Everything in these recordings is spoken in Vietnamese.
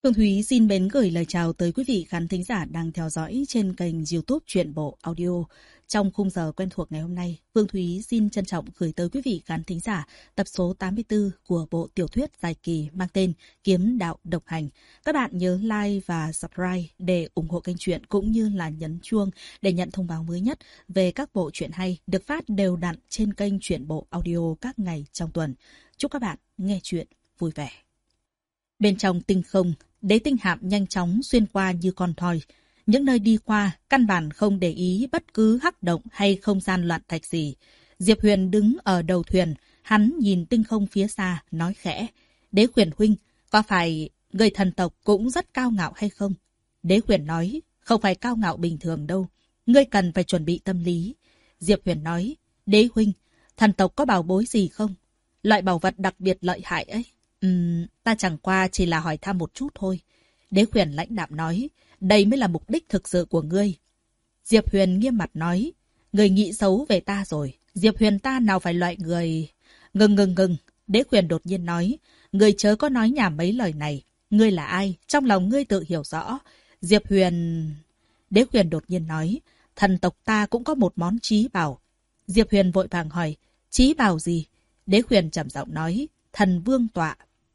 Phương Thúy xin mến gửi lời chào tới quý vị khán thính giả đang theo dõi trên kênh YouTube Truyện Bộ Audio. Trong khung giờ quen thuộc ngày hôm nay, Phương Thúy xin trân trọng gửi tới quý vị khán thính giả tập số 84 của bộ tiểu thuyết dài kỳ mang tên Kiếm Đạo Độc Hành. Các bạn nhớ like và subscribe để ủng hộ kênh truyện cũng như là nhấn chuông để nhận thông báo mới nhất về các bộ truyện hay được phát đều đặn trên kênh Truyện Bộ Audio các ngày trong tuần. Chúc các bạn nghe truyện vui vẻ. Bên trong tinh không, Đế Tinh Hạm nhanh chóng xuyên qua như con thoi. Những nơi đi qua, căn bản không để ý bất cứ hắc động hay không gian loạn thạch gì. Diệp Huyền đứng ở đầu thuyền, hắn nhìn tinh không phía xa, nói khẽ. Đế Huyền huynh, có phải người thần tộc cũng rất cao ngạo hay không? Đế Huyền nói, không phải cao ngạo bình thường đâu. Ngươi cần phải chuẩn bị tâm lý. Diệp Huyền nói, Đế huynh, thần tộc có bảo bối gì không? Loại bảo vật đặc biệt lợi hại ấy. Ta chẳng qua chỉ là hỏi thăm một chút thôi. Đế Huyền lãnh đạm nói, đây mới là mục đích thực sự của ngươi. Diệp Huyền nghiêm mặt nói, ngươi nghĩ xấu về ta rồi. Diệp Huyền ta nào phải loại người... Ngừng. Đế Huyền đột nhiên nói, ngươi chớ có nói nhảm mấy lời này. Ngươi là ai? Trong lòng ngươi tự hiểu rõ. Diệp Huyền... Đế Huyền đột nhiên nói, thần tộc ta cũng có một món trí bảo. Diệp Huyền vội vàng hỏi, trí bảo gì? Đế Huyền trầm giọng nói, Thần Vương Tọa.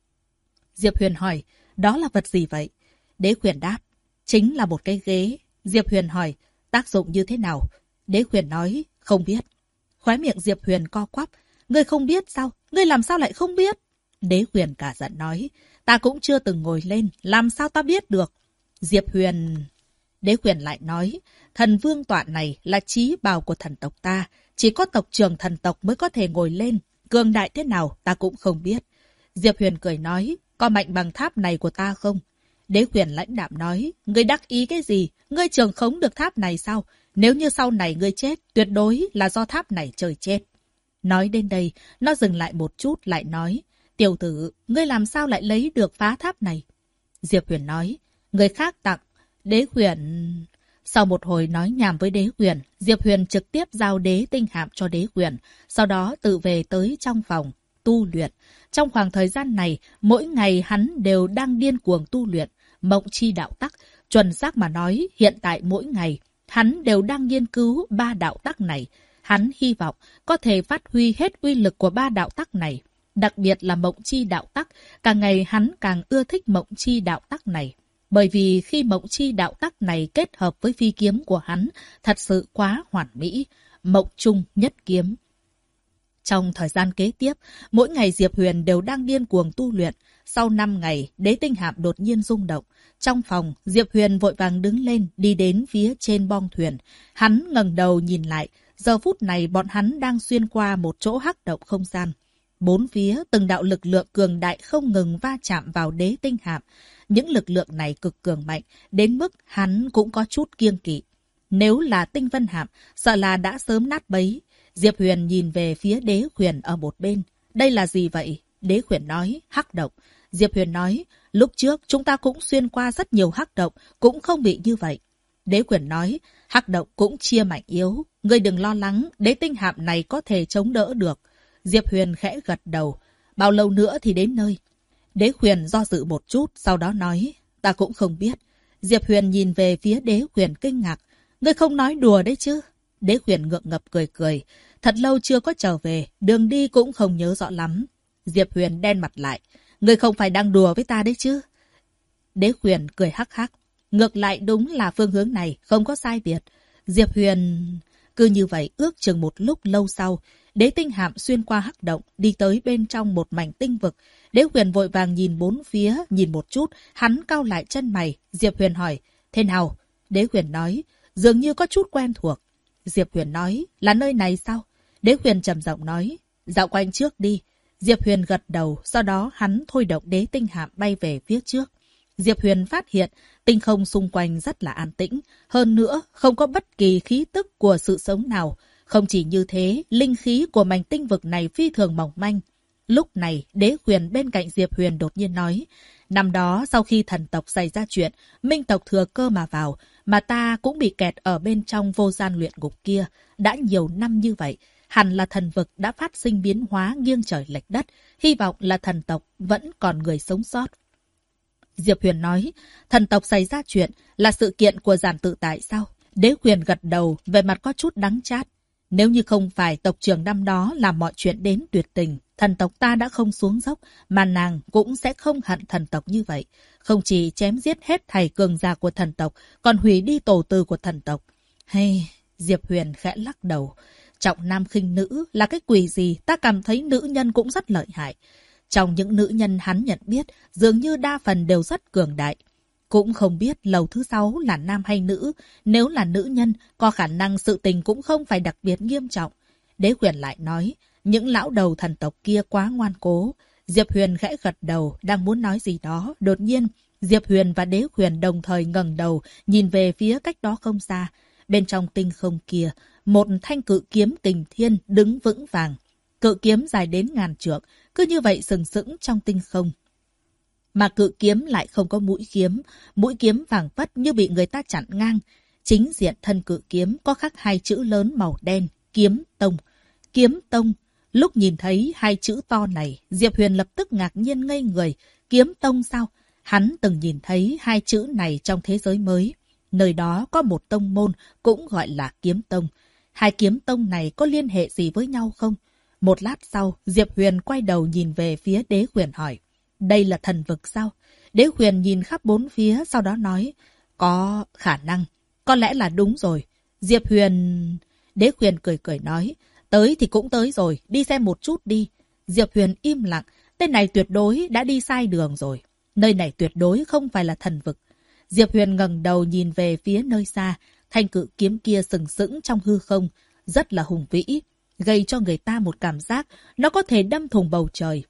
Diệp Huyền hỏi, đó là vật gì vậy? Đế Huyền đáp, chính là một cái ghế. Diệp Huyền hỏi, tác dụng như thế nào? Đế Huyền nói, không biết. Khóe miệng Diệp Huyền co quắp, ngươi không biết sao? Ngươi làm sao lại không biết? Đế Huyền cả giận nói, ta cũng chưa từng ngồi lên, làm sao ta biết được? Diệp Huyền... Đế Huyền lại nói, Thần Vương Tọa này là chí bảo của thần tộc ta, chỉ có tộc trưởng thần tộc mới có thể ngồi lên. Cường đại thế nào ta cũng không biết. Diệp Huyền cười nói, có mạnh bằng tháp này của ta không? Đế Huyền lãnh đạm nói, ngươi đắc ý cái gì? Ngươi trường khống được tháp này sao? Nếu như sau này ngươi chết, tuyệt đối là do tháp này trời chết. Nói đến đây, nó dừng lại một chút lại nói, tiểu tử, ngươi làm sao lại lấy được phá tháp này? Diệp Huyền nói, người khác tặng. Đế Huyền... Sau một hồi nói nhảm với Đế Huyền, Diệp Huyền trực tiếp giao Đế Tinh Hạm cho Đế Huyền, sau đó tự về tới trong phòng, tu luyện. Trong khoảng thời gian này, mỗi ngày hắn đều đang điên cuồng tu luyện, mộng chi đạo tắc. Chuẩn xác mà nói, hiện tại mỗi ngày, hắn đều đang nghiên cứu 3 đạo tắc này. Hắn hy vọng có thể phát huy hết uy lực của 3 đạo tắc này. Đặc biệt là mộng chi đạo tắc, càng ngày hắn càng ưa thích mộng chi đạo tắc này. Bởi vì khi mộng chi đạo tắc này kết hợp với phi kiếm của hắn, thật sự quá hoàn mỹ, mộng chung nhất kiếm. Trong thời gian kế tiếp, mỗi ngày Diệp Huyền đều đang điên cuồng tu luyện. Sau 5 ngày, Đế Tinh Hạm đột nhiên rung động. Trong phòng, Diệp Huyền vội vàng đứng lên, đi đến phía trên bong thuyền. Hắn ngẩng đầu nhìn lại, giờ phút này bọn hắn đang xuyên qua một chỗ hắc động không gian. Bốn phía, từng đạo lực lượng cường đại không ngừng va chạm vào Đế Tinh Hạm. Những lực lượng này cực cường mạnh, đến mức hắn cũng có chút kiêng kỵ. Nếu là Tinh Vân Hạm, sợ là đã sớm nát bấy. Diệp Huyền nhìn về phía Đế Huyền ở một bên. Đây là gì vậy? Đế Huyền nói, hắc động. Diệp Huyền nói, lúc trước chúng ta cũng xuyên qua rất nhiều hắc động, cũng không bị như vậy. Đế Huyền nói, hắc động cũng chia mạnh yếu. Ngươi đừng lo lắng, Đế Tinh Hạm này có thể chống đỡ được. Diệp Huyền khẽ gật đầu. Bao lâu nữa thì đến nơi? Đế Huyền do dự một chút, sau đó nói, ta cũng không biết. Diệp Huyền nhìn về phía Đế Huyền kinh ngạc. Ngươi không nói đùa đấy chứ? Đế Huyền ngượng ngập cười cười. Thật lâu chưa có trở về, đường đi cũng không nhớ rõ lắm. Diệp Huyền đen mặt lại. Ngươi không phải đang đùa với ta đấy chứ? Đế Huyền cười hắc hắc. Ngược lại đúng là phương hướng này, không có sai biệt. Diệp Huyền... Cứ như vậy ước chừng một lúc lâu sau, Đế Tinh Hạm xuyên qua hắc động, đi tới bên trong một mảnh tinh vực. Đế Huyền vội vàng nhìn bốn phía, nhìn một chút, hắn cau lại chân mày. Diệp Huyền hỏi, thế nào? Đế Huyền nói, dường như có chút quen thuộc. Diệp Huyền nói, là nơi này sao? Đế Huyền trầm giọng nói, dạo quanh trước đi. Diệp Huyền gật đầu, sau đó hắn thôi động Đế Tinh Hạm bay về phía trước. Diệp Huyền phát hiện tinh không xung quanh rất là an tĩnh, hơn nữa không có bất kỳ khí tức của sự sống nào. Không chỉ như thế, linh khí của mảnh tinh vực này phi thường mỏng manh. Lúc này, Đế Huyền bên cạnh Diệp Huyền đột nhiên nói, năm đó sau khi thần tộc xảy ra chuyện, minh tộc thừa cơ mà vào, mà ta cũng bị kẹt ở bên trong vô gian luyện ngục kia. Đã nhiều năm như vậy, hẳn là thần vực đã phát sinh biến hóa nghiêng trời lệch đất, hy vọng là thần tộc vẫn còn người sống sót. Diệp Huyền nói, thần tộc xảy ra chuyện là sự kiện của Giản Tự Tại sao? Đế Huyền gật đầu, về mặt có chút đắng chát. Nếu như không phải tộc trưởng năm đó làm mọi chuyện đến tuyệt tình, thần tộc ta đã không xuống dốc, mà nàng cũng sẽ không hận thần tộc như vậy. Không chỉ chém giết hết thầy cường giả của thần tộc, còn hủy đi tổ tư của thần tộc. Hay, Diệp Huyền khẽ lắc đầu. Trọng nam khinh nữ là cái quỷ gì, ta cảm thấy nữ nhân cũng rất lợi hại. Trong những nữ nhân hắn nhận biết, dường như đa phần đều rất cường đại. Cũng không biết lầu thứ 6 là nam hay nữ. Nếu là nữ nhân, có khả năng sự tình cũng không phải đặc biệt nghiêm trọng. Đế Huyền lại nói, những lão đầu thần tộc kia quá ngoan cố. Diệp Huyền khẽ gật đầu, đang muốn nói gì đó. Đột nhiên, Diệp Huyền và Đế Huyền đồng thời ngẩng đầu, nhìn về phía cách đó không xa. Bên trong tinh không kia, một thanh cự kiếm kình thiên đứng vững vàng. Cự kiếm dài đến ngàn trượng, cứ như vậy sừng sững trong tinh không. Mà cự kiếm lại không có mũi kiếm phảng phất như bị người ta chặn ngang. Chính diện thân cự kiếm có khắc hai chữ lớn màu đen, kiếm tông. Kiếm tông. Lúc nhìn thấy hai chữ to này, Diệp Huyền lập tức ngạc nhiên ngây người. Kiếm tông sao? Hắn từng nhìn thấy hai chữ này trong thế giới mới. Nơi đó có một tông môn cũng gọi là kiếm tông. Hai kiếm tông này có liên hệ gì với nhau không? Một lát sau, Diệp Huyền quay đầu nhìn về phía Đế Huyền hỏi. Đây là thần vực sao? Đế Huyền nhìn khắp bốn phía, sau đó nói. Có khả năng. Có lẽ là đúng rồi. Diệp Huyền... Đế Huyền cười cười nói. Tới thì cũng tới rồi, đi xem một chút đi. Diệp Huyền im lặng. Tên này tuyệt đối đã đi sai đường rồi. Nơi này tuyệt đối không phải là thần vực. Diệp Huyền ngẩng đầu nhìn về phía nơi xa. Thanh cự kiếm kia sừng sững trong hư không. Rất là hùng vĩ. Gây cho người ta một cảm giác nó có thể đâm thủng bầu trời.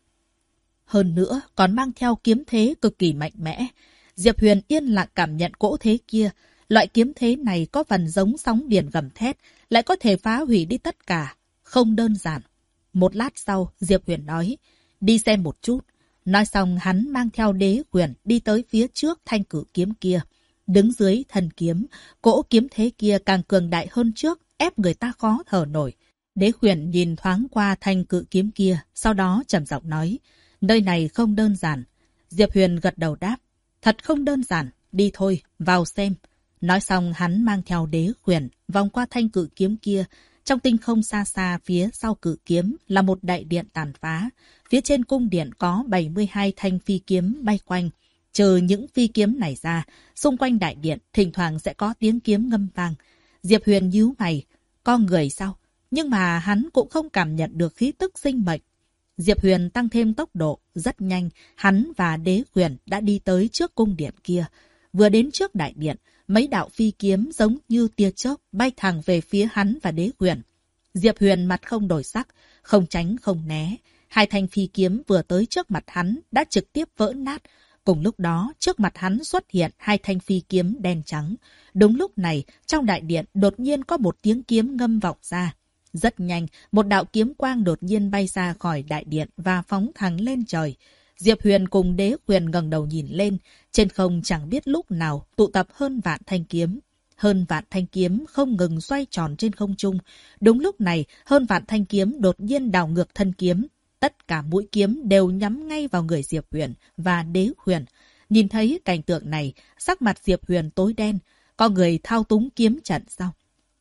Hơn nữa, còn mang theo kiếm thế cực kỳ mạnh mẽ. Diệp Huyền yên lặng cảm nhận cỗ thế kia. Loại kiếm thế này có phần giống sóng biển gầm thét, lại có thể phá hủy đi tất cả. Không đơn giản. Một lát sau, Diệp Huyền nói, đi xem một chút. Nói xong hắn mang theo Đế Huyền đi tới phía trước thanh cự kiếm kia. Đứng dưới thân kiếm, cỗ kiếm thế kia càng cường đại hơn trước, ép người ta khó thở nổi. Đế Huyền nhìn thoáng qua thanh cự kiếm kia, sau đó trầm giọng nói, nơi này không đơn giản. Diệp Huyền gật đầu đáp, thật không đơn giản, đi thôi, vào xem. Nói xong hắn mang theo Đế Huyền vòng qua thanh cự kiếm kia. Trong tinh không xa xa phía sau cự kiếm là một đại điện tàn phá. Phía trên cung điện có 72 thanh phi kiếm bay quanh. Trừ những phi kiếm này ra, xung quanh đại điện thỉnh thoảng sẽ có tiếng kiếm ngâm vang. Diệp Huyền nhíu mày, con người sao? Nhưng mà hắn cũng không cảm nhận được khí tức sinh mệnh. Diệp Huyền tăng thêm tốc độ, rất nhanh, hắn và Đế Huyền đã đi tới trước cung điện kia. Vừa đến trước đại điện, mấy đạo phi kiếm giống như tia chớp bay thẳng về phía hắn và Đế Huyền. Diệp Huyền mặt không đổi sắc, không tránh không né. Hai thanh phi kiếm vừa tới trước mặt hắn đã trực tiếp vỡ nát. Cùng lúc đó, trước mặt hắn xuất hiện hai thanh phi kiếm đen trắng. Đúng lúc này, trong đại điện đột nhiên có một tiếng kiếm ngâm vọng ra. Rất nhanh, một đạo kiếm quang đột nhiên bay ra khỏi đại điện và phóng thẳng lên trời. Diệp Huyền cùng Đế Huyền ngẩng đầu nhìn lên, trên không chẳng biết lúc nào tụ tập hơn vạn thanh kiếm. Hơn vạn thanh kiếm không ngừng xoay tròn trên không trung. Đúng lúc này, hơn vạn thanh kiếm đột nhiên đảo ngược thân kiếm. Tất cả mũi kiếm đều nhắm ngay vào người Diệp Huyền và Đế Huyền. Nhìn thấy cảnh tượng này, sắc mặt Diệp Huyền tối đen. Có người thao túng kiếm trận sao?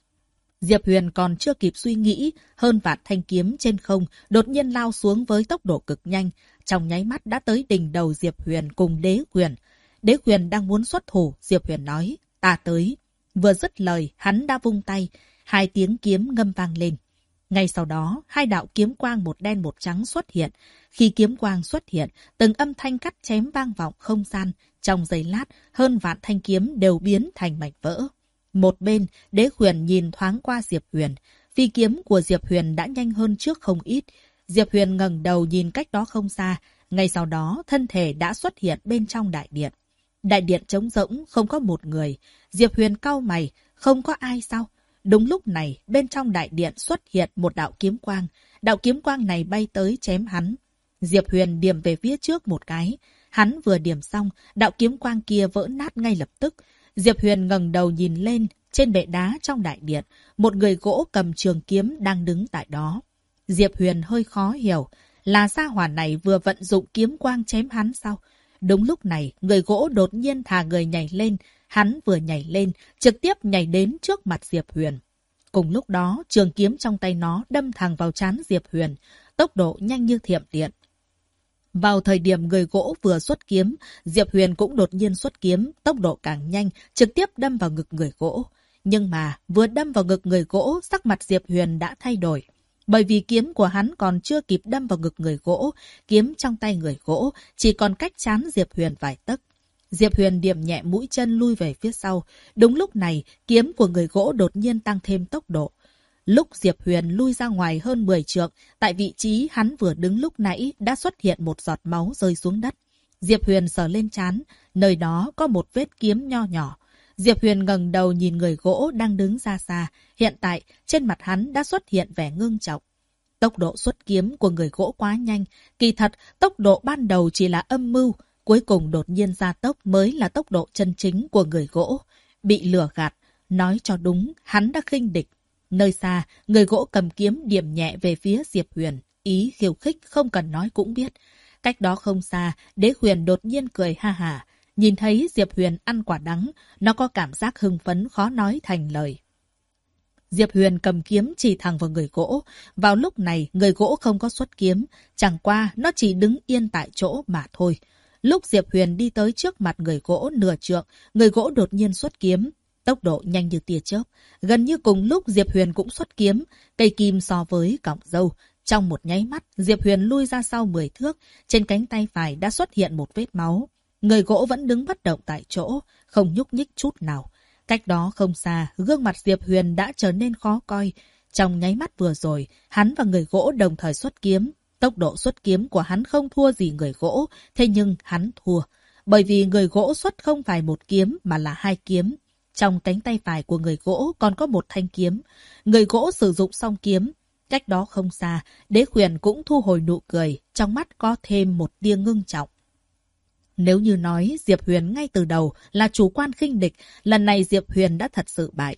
Diệp Huyền còn chưa kịp suy nghĩ, hơn vạn thanh kiếm trên không đột nhiên lao xuống với tốc độ cực nhanh. Trong nháy mắt đã tới đỉnh đầu Diệp Huyền cùng Đế Huyền. Đế Huyền đang muốn xuất thủ, Diệp Huyền nói, ta tới. Vừa dứt lời, hắn đã vung tay, hai tiếng kiếm ngâm vang lên. Ngay sau đó, hai đạo kiếm quang một đen một trắng xuất hiện. Khi kiếm quang xuất hiện, từng âm thanh cắt chém vang vọng không gian. Trong giây lát, hơn vạn thanh kiếm đều biến thành mảnh vỡ. Một bên, Đế Huyền nhìn thoáng qua Diệp Huyền. Phi kiếm của Diệp Huyền đã nhanh hơn trước không ít. Diệp Huyền ngẩng đầu nhìn cách đó không xa. Ngay sau đó, thân thể đã xuất hiện bên trong đại điện. Đại điện trống rỗng, không có một người. Diệp Huyền cau mày, không có ai sao? Đúng lúc này, bên trong đại điện xuất hiện một đạo kiếm quang. Đạo kiếm quang này bay tới chém hắn. Diệp Huyền điểm về phía trước một cái. Hắn vừa điểm xong, đạo kiếm quang kia vỡ nát ngay lập tức. Diệp Huyền ngẩng đầu nhìn lên, trên bệ đá trong đại điện, một người gỗ cầm trường kiếm đang đứng tại đó. Diệp Huyền hơi khó hiểu, là gia hỏa này vừa vận dụng kiếm quang chém hắn sao? Đúng lúc này, người gỗ đột nhiên thả người nhảy lên. Hắn vừa nhảy lên, trực tiếp nhảy đến trước mặt Diệp Huyền. Cùng lúc đó, trường kiếm trong tay nó đâm thẳng vào trán Diệp Huyền, tốc độ nhanh như thiểm điện. Vào thời điểm người gỗ vừa xuất kiếm, Diệp Huyền cũng đột nhiên xuất kiếm, tốc độ càng nhanh, trực tiếp đâm vào ngực người gỗ. Nhưng mà, vừa đâm vào ngực người gỗ, sắc mặt Diệp Huyền đã thay đổi. Bởi vì kiếm của hắn còn chưa kịp đâm vào ngực người gỗ, kiếm trong tay người gỗ chỉ còn cách trán Diệp Huyền vài tấc. Diệp Huyền điểm nhẹ mũi chân lui về phía sau. Đúng lúc này, kiếm của người gỗ đột nhiên tăng thêm tốc độ. Lúc Diệp Huyền lui ra ngoài hơn 10 trượng, tại vị trí hắn vừa đứng lúc nãy đã xuất hiện một giọt máu rơi xuống đất. Diệp Huyền sờ lên trán, nơi đó có một vết kiếm nho nhỏ. Diệp Huyền ngẩng đầu nhìn người gỗ đang đứng xa xa. Hiện tại, trên mặt hắn đã xuất hiện vẻ ngưng trọng. Tốc độ xuất kiếm của người gỗ quá nhanh. Kỳ thật, tốc độ ban đầu chỉ là âm mưu. Cuối cùng đột nhiên gia tốc mới là tốc độ chân chính của người gỗ. Bị lừa gạt. Nói cho đúng, hắn đã khinh địch. Nơi xa, người gỗ cầm kiếm điểm nhẹ về phía Diệp Huyền. Ý khiêu khích không cần nói cũng biết. Cách đó không xa, Đế Huyền đột nhiên cười ha hả. Nhìn thấy Diệp Huyền ăn quả đắng, nó có cảm giác hưng phấn khó nói thành lời. Diệp Huyền cầm kiếm chỉ thẳng vào người gỗ. Vào lúc này, người gỗ không có xuất kiếm. Chẳng qua, nó chỉ đứng yên tại chỗ mà thôi. Lúc Diệp Huyền đi tới trước mặt người gỗ nửa trượng, người gỗ đột nhiên xuất kiếm. Tốc độ nhanh như tia chớp. Gần như cùng lúc Diệp Huyền cũng xuất kiếm. Cây kim so với cọng dâu. Trong một nháy mắt, Diệp Huyền lui ra sau 10 thước. Trên cánh tay phải đã xuất hiện một vết máu. Người gỗ vẫn đứng bất động tại chỗ, không nhúc nhích chút nào. Cách đó không xa, gương mặt Diệp Huyền đã trở nên khó coi. Trong nháy mắt vừa rồi, hắn và người gỗ đồng thời xuất kiếm. Tốc độ xuất kiếm của hắn không thua gì người gỗ, thế nhưng hắn thua. Bởi vì người gỗ xuất không phải một kiếm mà là 2 kiếm. Trong cánh tay phải của người gỗ còn có một thanh kiếm. Người gỗ sử dụng xong kiếm. Cách đó không xa, Đế Huyền cũng thu hồi nụ cười, trong mắt có thêm một tia ngưng trọng. Nếu như nói Diệp Huyền ngay từ đầu là chủ quan khinh địch, lần này Diệp Huyền đã thật sự bại.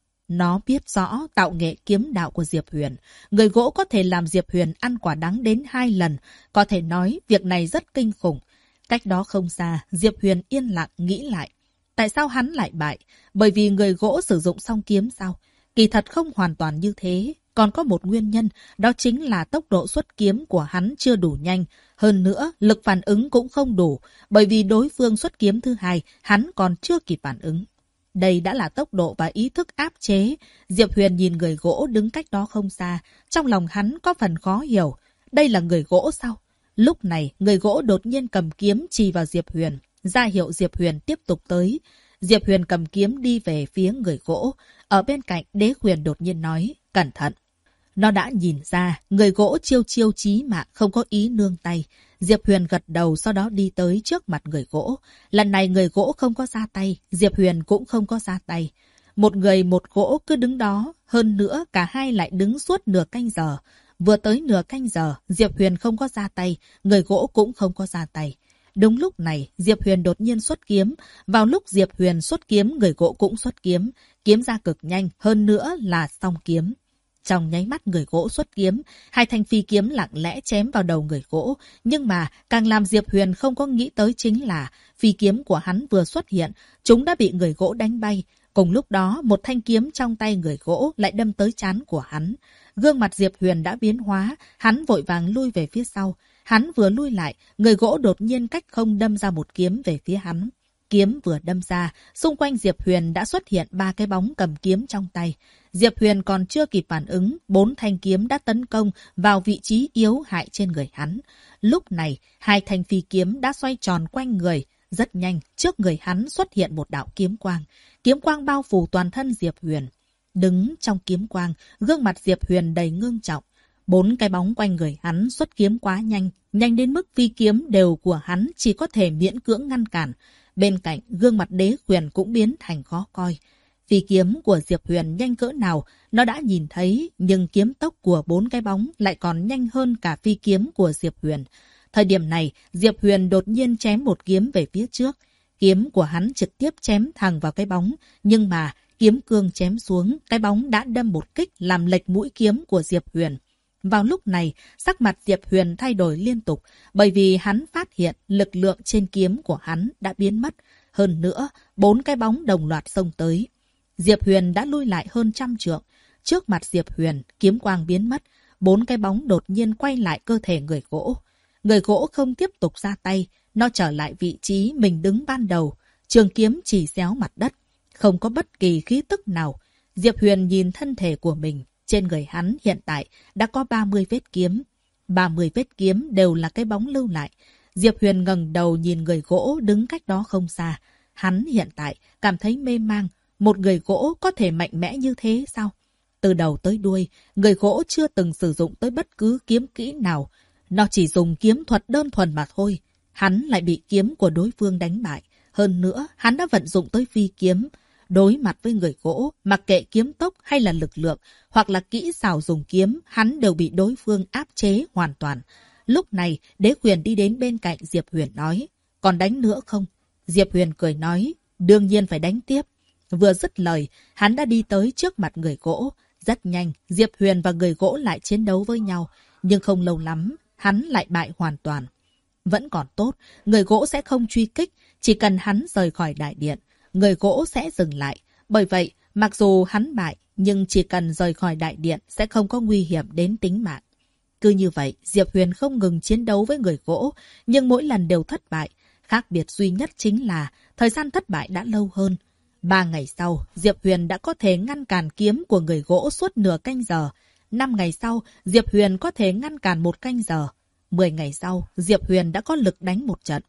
Nó biết rõ tạo nghệ kiếm đạo của Diệp Huyền. Người gỗ có thể làm Diệp Huyền ăn quả đắng đến 2 lần. Có thể nói việc này rất kinh khủng. Cách đó không xa, Diệp Huyền yên lặng nghĩ lại. Tại sao hắn lại bại? Bởi vì người gỗ sử dụng xong kiếm sao? Kỳ thật không hoàn toàn như thế. Còn có một nguyên nhân, đó chính là tốc độ xuất kiếm của hắn chưa đủ nhanh. Hơn nữa, lực phản ứng cũng không đủ, bởi vì đối phương xuất kiếm thứ hai, hắn còn chưa kịp phản ứng. Đây đã là tốc độ và ý thức áp chế. Diệp Huyền nhìn người gỗ đứng cách đó không xa, trong lòng hắn có phần khó hiểu. Đây là người gỗ sao? Lúc này, người gỗ đột nhiên cầm kiếm chỉ vào Diệp Huyền, ra hiệu Diệp Huyền tiếp tục tới. Diệp Huyền cầm kiếm đi về phía người gỗ. Ở bên cạnh, Đế Huyền đột nhiên nói, cẩn thận. Nó đã nhìn ra, người gỗ chiêu chiêu chí mạng không có ý nương tay. Diệp Huyền gật đầu sau đó đi tới trước mặt người gỗ. Lần này người gỗ không có ra tay, Diệp Huyền cũng không có ra tay. Một người một gỗ cứ đứng đó, hơn nữa cả hai lại đứng suốt nửa canh giờ. Vừa tới nửa canh giờ, Diệp Huyền không có ra tay, người gỗ cũng không có ra tay. Đúng lúc này, Diệp Huyền đột nhiên xuất kiếm. Vào lúc Diệp Huyền xuất kiếm, người gỗ cũng xuất kiếm. Kiếm ra cực nhanh, hơn nữa là song kiếm. Trong nháy mắt người gỗ xuất kiếm, 2 thanh phi kiếm lặng lẽ chém vào đầu người gỗ. Nhưng mà càng làm Diệp Huyền không có nghĩ tới chính là phi kiếm của hắn vừa xuất hiện, chúng đã bị người gỗ đánh bay. Cùng lúc đó, một thanh kiếm trong tay người gỗ lại đâm tới trán của hắn. Gương mặt Diệp Huyền đã biến hóa, hắn vội vàng lui về phía sau. Hắn vừa lui lại, người gỗ đột nhiên cách không đâm ra một kiếm về phía hắn. Kiếm vừa đâm ra, xung quanh Diệp Huyền đã xuất hiện 3 cái bóng cầm kiếm trong tay. Diệp Huyền còn chưa kịp phản ứng, 4 thanh kiếm đã tấn công vào vị trí yếu hại trên người hắn. Lúc này, 2 thanh phi kiếm đã xoay tròn quanh người. Rất nhanh, trước người hắn xuất hiện một đạo kiếm quang. Kiếm quang bao phủ toàn thân Diệp Huyền. Đứng trong kiếm quang, gương mặt Diệp Huyền đầy ngưng trọng. 4 cái bóng quanh người hắn xuất kiếm quá nhanh, nhanh đến mức phi kiếm đều của hắn chỉ có thể miễn cưỡng ngăn cản. Bên cạnh, gương mặt Đế Huyền cũng biến thành khó coi. Phi kiếm của Diệp Huyền nhanh cỡ nào, nó đã nhìn thấy, nhưng kiếm tốc của 4 cái bóng lại còn nhanh hơn cả phi kiếm của Diệp Huyền. Thời điểm này, Diệp Huyền đột nhiên chém một kiếm về phía trước. Kiếm của hắn trực tiếp chém thẳng vào cái bóng, nhưng mà kiếm cương chém xuống, cái bóng đã đâm một kích làm lệch mũi kiếm của Diệp Huyền. Vào lúc này, sắc mặt Diệp Huyền thay đổi liên tục, bởi vì hắn phát hiện lực lượng trên kiếm của hắn đã biến mất. Hơn nữa, 4 cái bóng đồng loạt xông tới. Diệp Huyền đã lui lại hơn 100 trượng. Trước mặt Diệp Huyền, kiếm quang biến mất. 4 cái bóng đột nhiên quay lại cơ thể người gỗ. Người gỗ không tiếp tục ra tay, nó trở lại vị trí mình đứng ban đầu. Trường kiếm chỉ xéo mặt đất, không có bất kỳ khí tức nào. Diệp Huyền nhìn thân thể của mình. Trên người hắn hiện tại đã có 30 vết kiếm. 30 vết kiếm đều là cái bóng lưu lại. Diệp Huyền ngẩng đầu nhìn người gỗ đứng cách đó không xa. Hắn hiện tại cảm thấy mê mang. Một người gỗ có thể mạnh mẽ như thế sao? Từ đầu tới đuôi, người gỗ chưa từng sử dụng tới bất cứ kiếm kỹ nào. Nó chỉ dùng kiếm thuật đơn thuần mà thôi. Hắn lại bị kiếm của đối phương đánh bại. Hơn nữa, hắn đã vận dụng tới phi kiếm. Đối mặt với người gỗ, mặc kệ kiếm tốc hay là lực lượng, hoặc là kỹ xảo dùng kiếm, hắn đều bị đối phương áp chế hoàn toàn. Lúc này, Đế Huyền đi đến bên cạnh Diệp Huyền nói, còn đánh nữa không? Diệp Huyền cười nói, đương nhiên phải đánh tiếp. Vừa dứt lời, hắn đã đi tới trước mặt người gỗ. Rất nhanh, Diệp Huyền và người gỗ lại chiến đấu với nhau, nhưng không lâu lắm, hắn lại bại hoàn toàn. Vẫn còn tốt, người gỗ sẽ không truy kích, chỉ cần hắn rời khỏi đại điện, người gỗ sẽ dừng lại. Bởi vậy, mặc dù hắn bại, nhưng chỉ cần rời khỏi đại điện sẽ không có nguy hiểm đến tính mạng. Cứ như vậy, Diệp Huyền không ngừng chiến đấu với người gỗ, nhưng mỗi lần đều thất bại. Khác biệt duy nhất chính là thời gian thất bại đã lâu hơn. 3 ngày sau, Diệp Huyền đã có thể ngăn cản kiếm của người gỗ suốt nửa canh giờ. 5 ngày sau, Diệp Huyền có thể ngăn cản 1 canh giờ. 10 ngày sau, Diệp Huyền đã có lực đánh một trận.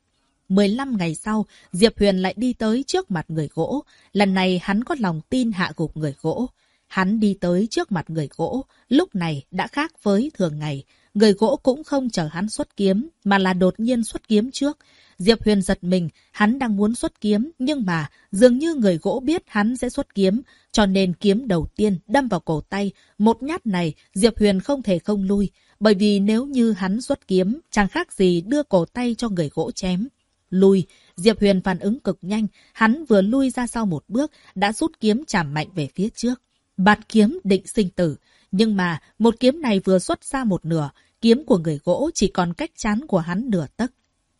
15 ngày sau, Diệp Huyền lại đi tới trước mặt người gỗ. Lần này hắn có lòng tin hạ gục người gỗ. Hắn đi tới trước mặt người gỗ, lúc này đã khác với thường ngày. Người gỗ cũng không chờ hắn xuất kiếm, mà là đột nhiên xuất kiếm trước. Diệp Huyền giật mình, hắn đang muốn xuất kiếm, nhưng mà dường như người gỗ biết hắn sẽ xuất kiếm, cho nên kiếm đầu tiên đâm vào cổ tay. Một nhát này, Diệp Huyền không thể không lui, bởi vì nếu như hắn xuất kiếm, chẳng khác gì đưa cổ tay cho người gỗ chém. Lui, Diệp Huyền phản ứng cực nhanh, hắn vừa lui ra sau một bước, đã rút kiếm chảm mạnh về phía trước. Bạt kiếm định sinh tử, nhưng mà một kiếm này vừa xuất ra một nửa, kiếm của người gỗ chỉ còn cách trán của hắn nửa tấc.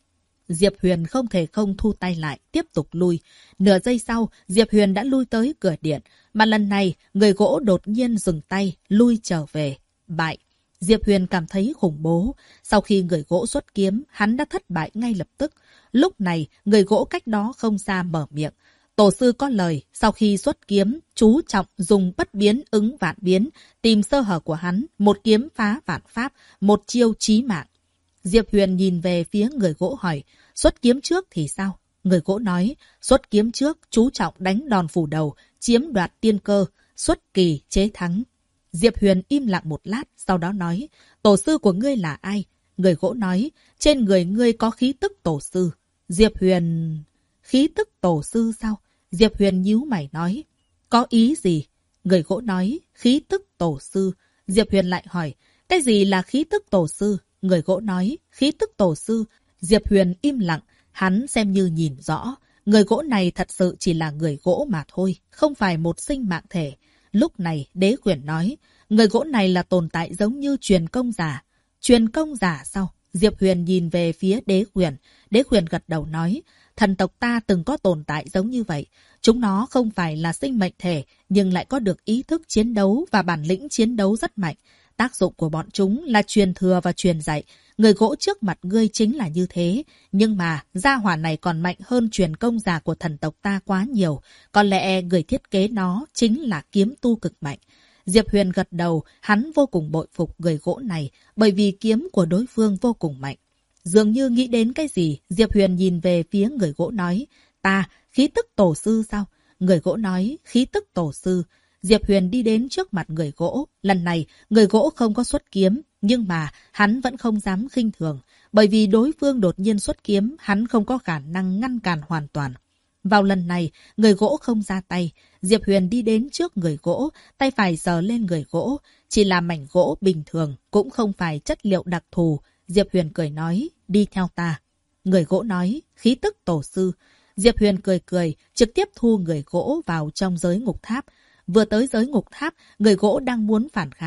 Diệp Huyền không thể không thu tay lại, tiếp tục lui. Nửa giây sau, Diệp Huyền đã lui tới cửa điện, mà lần này người gỗ đột nhiên dừng tay, lui trở về. Bại. Diệp Huyền cảm thấy khủng bố. Sau khi người gỗ xuất kiếm, hắn đã thất bại ngay lập tức. Lúc này, người gỗ cách đó không xa mở miệng. Tổ sư có lời, sau khi xuất kiếm, chú trọng dùng bất biến ứng vạn biến, tìm sơ hở của hắn, một kiếm phá vạn pháp, một chiêu chí mạng. Diệp Huyền nhìn về phía người gỗ hỏi, xuất kiếm trước thì sao? Người gỗ nói, xuất kiếm trước, chú trọng đánh đòn phủ đầu, chiếm đoạt tiên cơ, xuất kỳ chế thắng. Diệp Huyền im lặng một lát, sau đó nói, tổ sư của ngươi là ai? Người gỗ nói, trên người ngươi có khí tức tổ sư. Diệp Huyền... Khí tức tổ sư sao? Diệp Huyền nhíu mày nói, có ý gì? Người gỗ nói, khí tức tổ sư. Diệp Huyền lại hỏi, cái gì là khí tức tổ sư? Người gỗ nói, khí tức tổ sư. Diệp Huyền im lặng, hắn xem như nhìn rõ. Người gỗ này thật sự chỉ là người gỗ mà thôi, không phải một sinh mạng thể. Lúc này, Đế Huyền nói, người gỗ này là tồn tại giống như truyền công giả. Truyền công giả sao? Diệp Huyền nhìn về phía Đế Huyền. Đế Huyền gật đầu nói, thần tộc ta từng có tồn tại giống như vậy. Chúng nó không phải là sinh mệnh thể, nhưng lại có được ý thức chiến đấu và bản lĩnh chiến đấu rất mạnh. Tác dụng của bọn chúng là truyền thừa và truyền dạy. Người gỗ trước mặt ngươi chính là như thế. Nhưng mà, gia hỏa này còn mạnh hơn truyền công giả của thần tộc ta quá nhiều. Có lẽ người thiết kế nó chính là kiếm tu cực mạnh. Diệp Huyền gật đầu, hắn vô cùng bội phục người gỗ này, bởi vì kiếm của đối phương vô cùng mạnh. Dường như nghĩ đến cái gì, Diệp Huyền nhìn về phía người gỗ nói, ta, khí tức tổ sư sao? Người gỗ nói, khí tức tổ sư. Diệp Huyền đi đến trước mặt người gỗ. Lần này, người gỗ không có xuất kiếm, nhưng mà hắn vẫn không dám khinh thường. Bởi vì đối phương đột nhiên xuất kiếm, hắn không có khả năng ngăn cản hoàn toàn. Vào lần này, người gỗ không ra tay. Diệp Huyền đi đến trước người gỗ, tay phải giơ lên người gỗ. Chỉ là mảnh gỗ bình thường, cũng không phải chất liệu đặc thù. Diệp Huyền cười nói, đi theo ta. Người gỗ nói, khí tức tổ sư. Diệp Huyền cười cười, trực tiếp thu người gỗ vào trong giới ngục tháp. Vừa tới giới ngục tháp, người gỗ đang muốn phản kháng.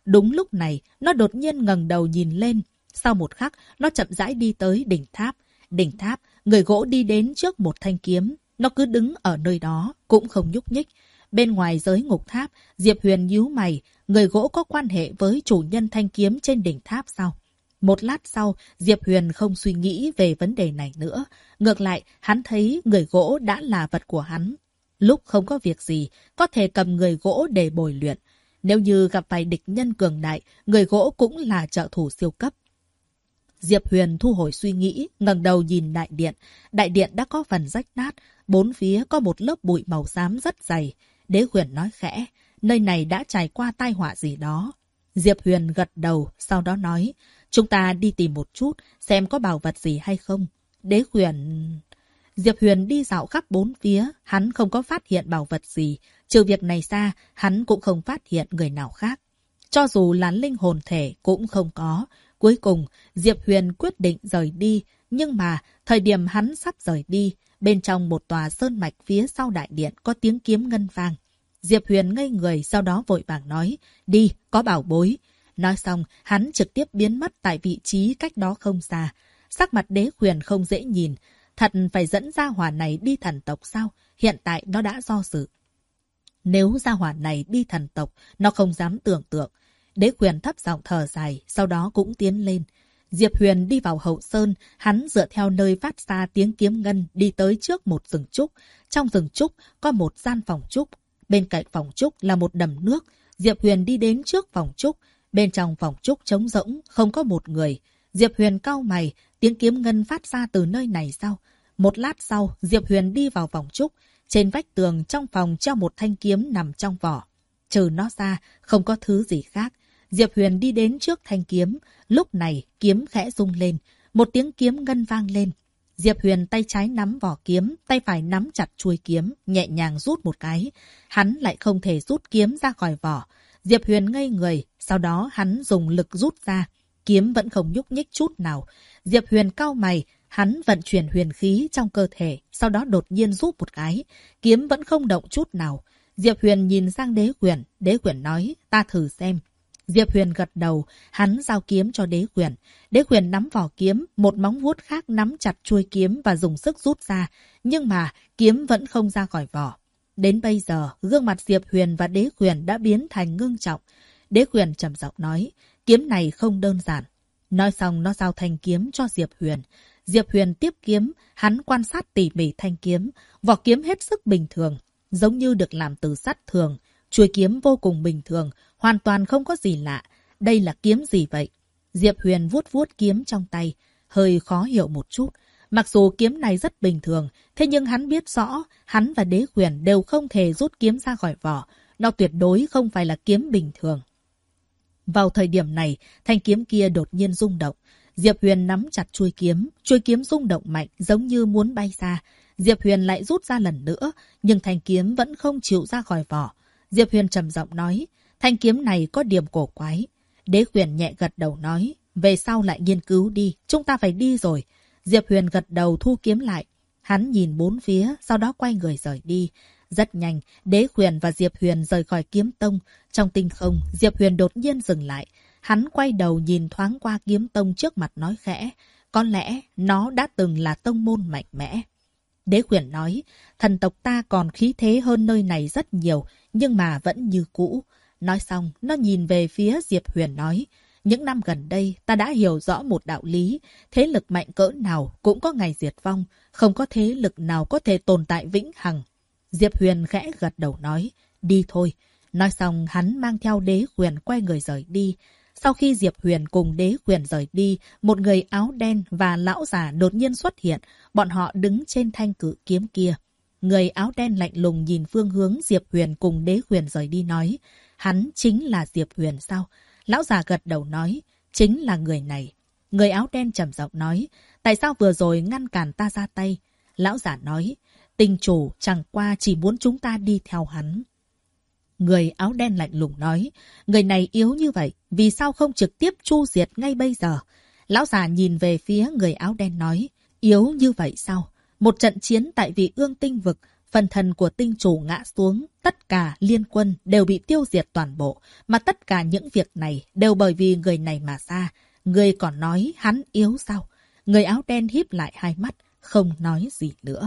Đúng lúc này, nó đột nhiên ngẩng đầu nhìn lên. Sau một khắc, nó chậm rãi đi tới đỉnh tháp. Đỉnh tháp, người gỗ đi đến trước một thanh kiếm. Nó cứ đứng ở nơi đó, cũng không nhúc nhích. Bên ngoài giới ngục tháp, Diệp Huyền nhíu mày. Người gỗ có quan hệ với chủ nhân thanh kiếm trên đỉnh tháp sao? Một lát sau, Diệp Huyền không suy nghĩ về vấn đề này nữa. Ngược lại, hắn thấy người gỗ đã là vật của hắn. Lúc không có việc gì, có thể cầm người gỗ để bồi luyện. Nếu như gặp phải địch nhân cường đại, người gỗ cũng là trợ thủ siêu cấp. Diệp Huyền thu hồi suy nghĩ, ngẩng đầu nhìn đại điện. Đại điện đã có phần rách nát, bốn phía có một lớp bụi màu xám rất dày. Đế Huyền nói khẽ, nơi này đã trải qua tai họa gì đó. Diệp Huyền gật đầu, sau đó nói, chúng ta đi tìm một chút, xem có bảo vật gì hay không. Đế Huyền... Diệp Huyền đi dạo khắp bốn phía, hắn không có phát hiện bảo vật gì. Trừ việc này ra, hắn cũng không phát hiện người nào khác. Cho dù là linh hồn thể cũng không có. Cuối cùng, Diệp Huyền quyết định rời đi. Nhưng mà, thời điểm hắn sắp rời đi, bên trong một tòa sơn mạch phía sau đại điện có tiếng kiếm ngân vang. Diệp Huyền ngây người, sau đó vội vàng nói, đi, có bảo bối. Nói xong, hắn trực tiếp biến mất tại vị trí cách đó không xa. Sắc mặt Đế Huyền không dễ nhìn. Thật phải dẫn gia hỏa này đi thần tộc sao? Hiện tại nó đã do dự. Nếu gia hỏa này đi thần tộc, nó không dám tưởng tượng. Đế Huyền thấp giọng thở dài, sau đó cũng tiến lên. Diệp Huyền đi vào hậu sơn, hắn dựa theo nơi phát ra tiếng kiếm ngân đi tới trước một rừng trúc. Trong rừng trúc có một gian phòng trúc. Bên cạnh phòng trúc là một đầm nước. Diệp Huyền đi đến trước phòng trúc. Bên trong phòng trúc trống rỗng, không có một người. Diệp Huyền cau mày, tiếng kiếm ngân phát ra từ nơi này sao? Một lát sau, Diệp Huyền đi vào phòng trúc. Trên vách tường trong phòng treo một thanh kiếm nằm trong vỏ. Trừ nó ra, không có thứ gì khác. Diệp Huyền đi đến trước thanh kiếm. Lúc này, kiếm khẽ rung lên. Một tiếng kiếm ngân vang lên. Diệp Huyền tay trái nắm vỏ kiếm, tay phải nắm chặt chuôi kiếm, nhẹ nhàng rút một cái. Hắn lại không thể rút kiếm ra khỏi vỏ. Diệp Huyền ngây người, sau đó hắn dùng lực rút ra. Kiếm vẫn không nhúc nhích chút nào. Diệp Huyền cau mày, hắn vận chuyển huyền khí trong cơ thể, sau đó đột nhiên rút một cái. Kiếm vẫn không động chút nào. Diệp Huyền nhìn sang Đế Huyền nói, ta thử xem. Diệp Huyền gật đầu, hắn giao kiếm cho Đế Huyền. Đế Huyền nắm vỏ kiếm, một móng vuốt khác nắm chặt chuôi kiếm và dùng sức rút ra. Nhưng mà, kiếm vẫn không ra khỏi vỏ. Đến bây giờ, gương mặt Diệp Huyền và Đế Huyền đã biến thành ngưng trọng. Đế Huyền trầm giọng nói, kiếm này không đơn giản. Nói xong nó giao thanh kiếm cho Diệp Huyền. Diệp Huyền tiếp kiếm, hắn quan sát tỉ mỉ thanh kiếm. Vỏ kiếm hết sức bình thường, giống như được làm từ sắt thường. Chuôi kiếm vô cùng bình thường, hoàn toàn không có gì lạ. Đây là kiếm gì vậy? Diệp Huyền vuốt vuốt kiếm trong tay, hơi khó hiểu một chút. Mặc dù kiếm này rất bình thường, thế nhưng hắn biết rõ, hắn và Đế Huyền đều không thể rút kiếm ra khỏi vỏ. Nó tuyệt đối không phải là kiếm bình thường. Vào thời điểm này, thanh kiếm kia đột nhiên rung động. Diệp Huyền nắm chặt chuôi kiếm rung động mạnh giống như muốn bay ra. Diệp Huyền lại rút ra lần nữa, nhưng thanh kiếm vẫn không chịu ra khỏi vỏ. Diệp Huyền trầm giọng nói, thanh kiếm này có điểm cổ quái. Đế Huyền nhẹ gật đầu nói, về sau lại nghiên cứu đi, chúng ta phải đi rồi. Diệp Huyền gật đầu thu kiếm lại. Hắn nhìn bốn phía, sau đó quay người rời đi. Rất nhanh, Đế Huyền và Diệp Huyền rời khỏi kiếm tông. Trong tinh không, Diệp Huyền đột nhiên dừng lại. Hắn quay đầu nhìn thoáng qua kiếm tông trước mặt nói khẽ. Có lẽ nó đã từng là tông môn mạnh mẽ. Đế Huyền nói, thần tộc ta còn khí thế hơn nơi này rất nhiều, nhưng mà vẫn như cũ. Nói xong, nó nhìn về phía Diệp Huyền nói, những năm gần đây ta đã hiểu rõ một đạo lý, thế lực mạnh cỡ nào cũng có ngày diệt vong, không có thế lực nào có thể tồn tại vĩnh hằng. Diệp Huyền khẽ gật đầu nói, đi thôi. Nói xong hắn mang theo Đế Huyền quay người rời đi. Sau khi Diệp Huyền cùng Đế Huyền rời đi, một người áo đen và lão già đột nhiên xuất hiện, bọn họ đứng trên thanh cự kiếm kia. Người áo đen lạnh lùng nhìn phương hướng Diệp Huyền cùng Đế Huyền rời đi nói, hắn chính là Diệp Huyền sao? Lão già gật đầu nói, chính là người này. Người áo đen trầm giọng nói, tại sao vừa rồi ngăn cản ta ra tay? Lão già nói, tinh chủ chẳng qua chỉ muốn chúng ta đi theo hắn. Người áo đen lạnh lùng nói, người này yếu như vậy, vì sao không trực tiếp tru diệt ngay bây giờ? Lão già nhìn về phía người áo đen nói, yếu như vậy sao? Một trận chiến tại Vị Ương Tinh Vực, Phần thần của tinh chủ ngã xuống, tất cả liên quân đều bị tiêu diệt toàn bộ, mà tất cả những việc này đều bởi vì người này mà ra. Người còn nói hắn yếu sao? Người áo đen híp lại hai mắt, không nói gì nữa.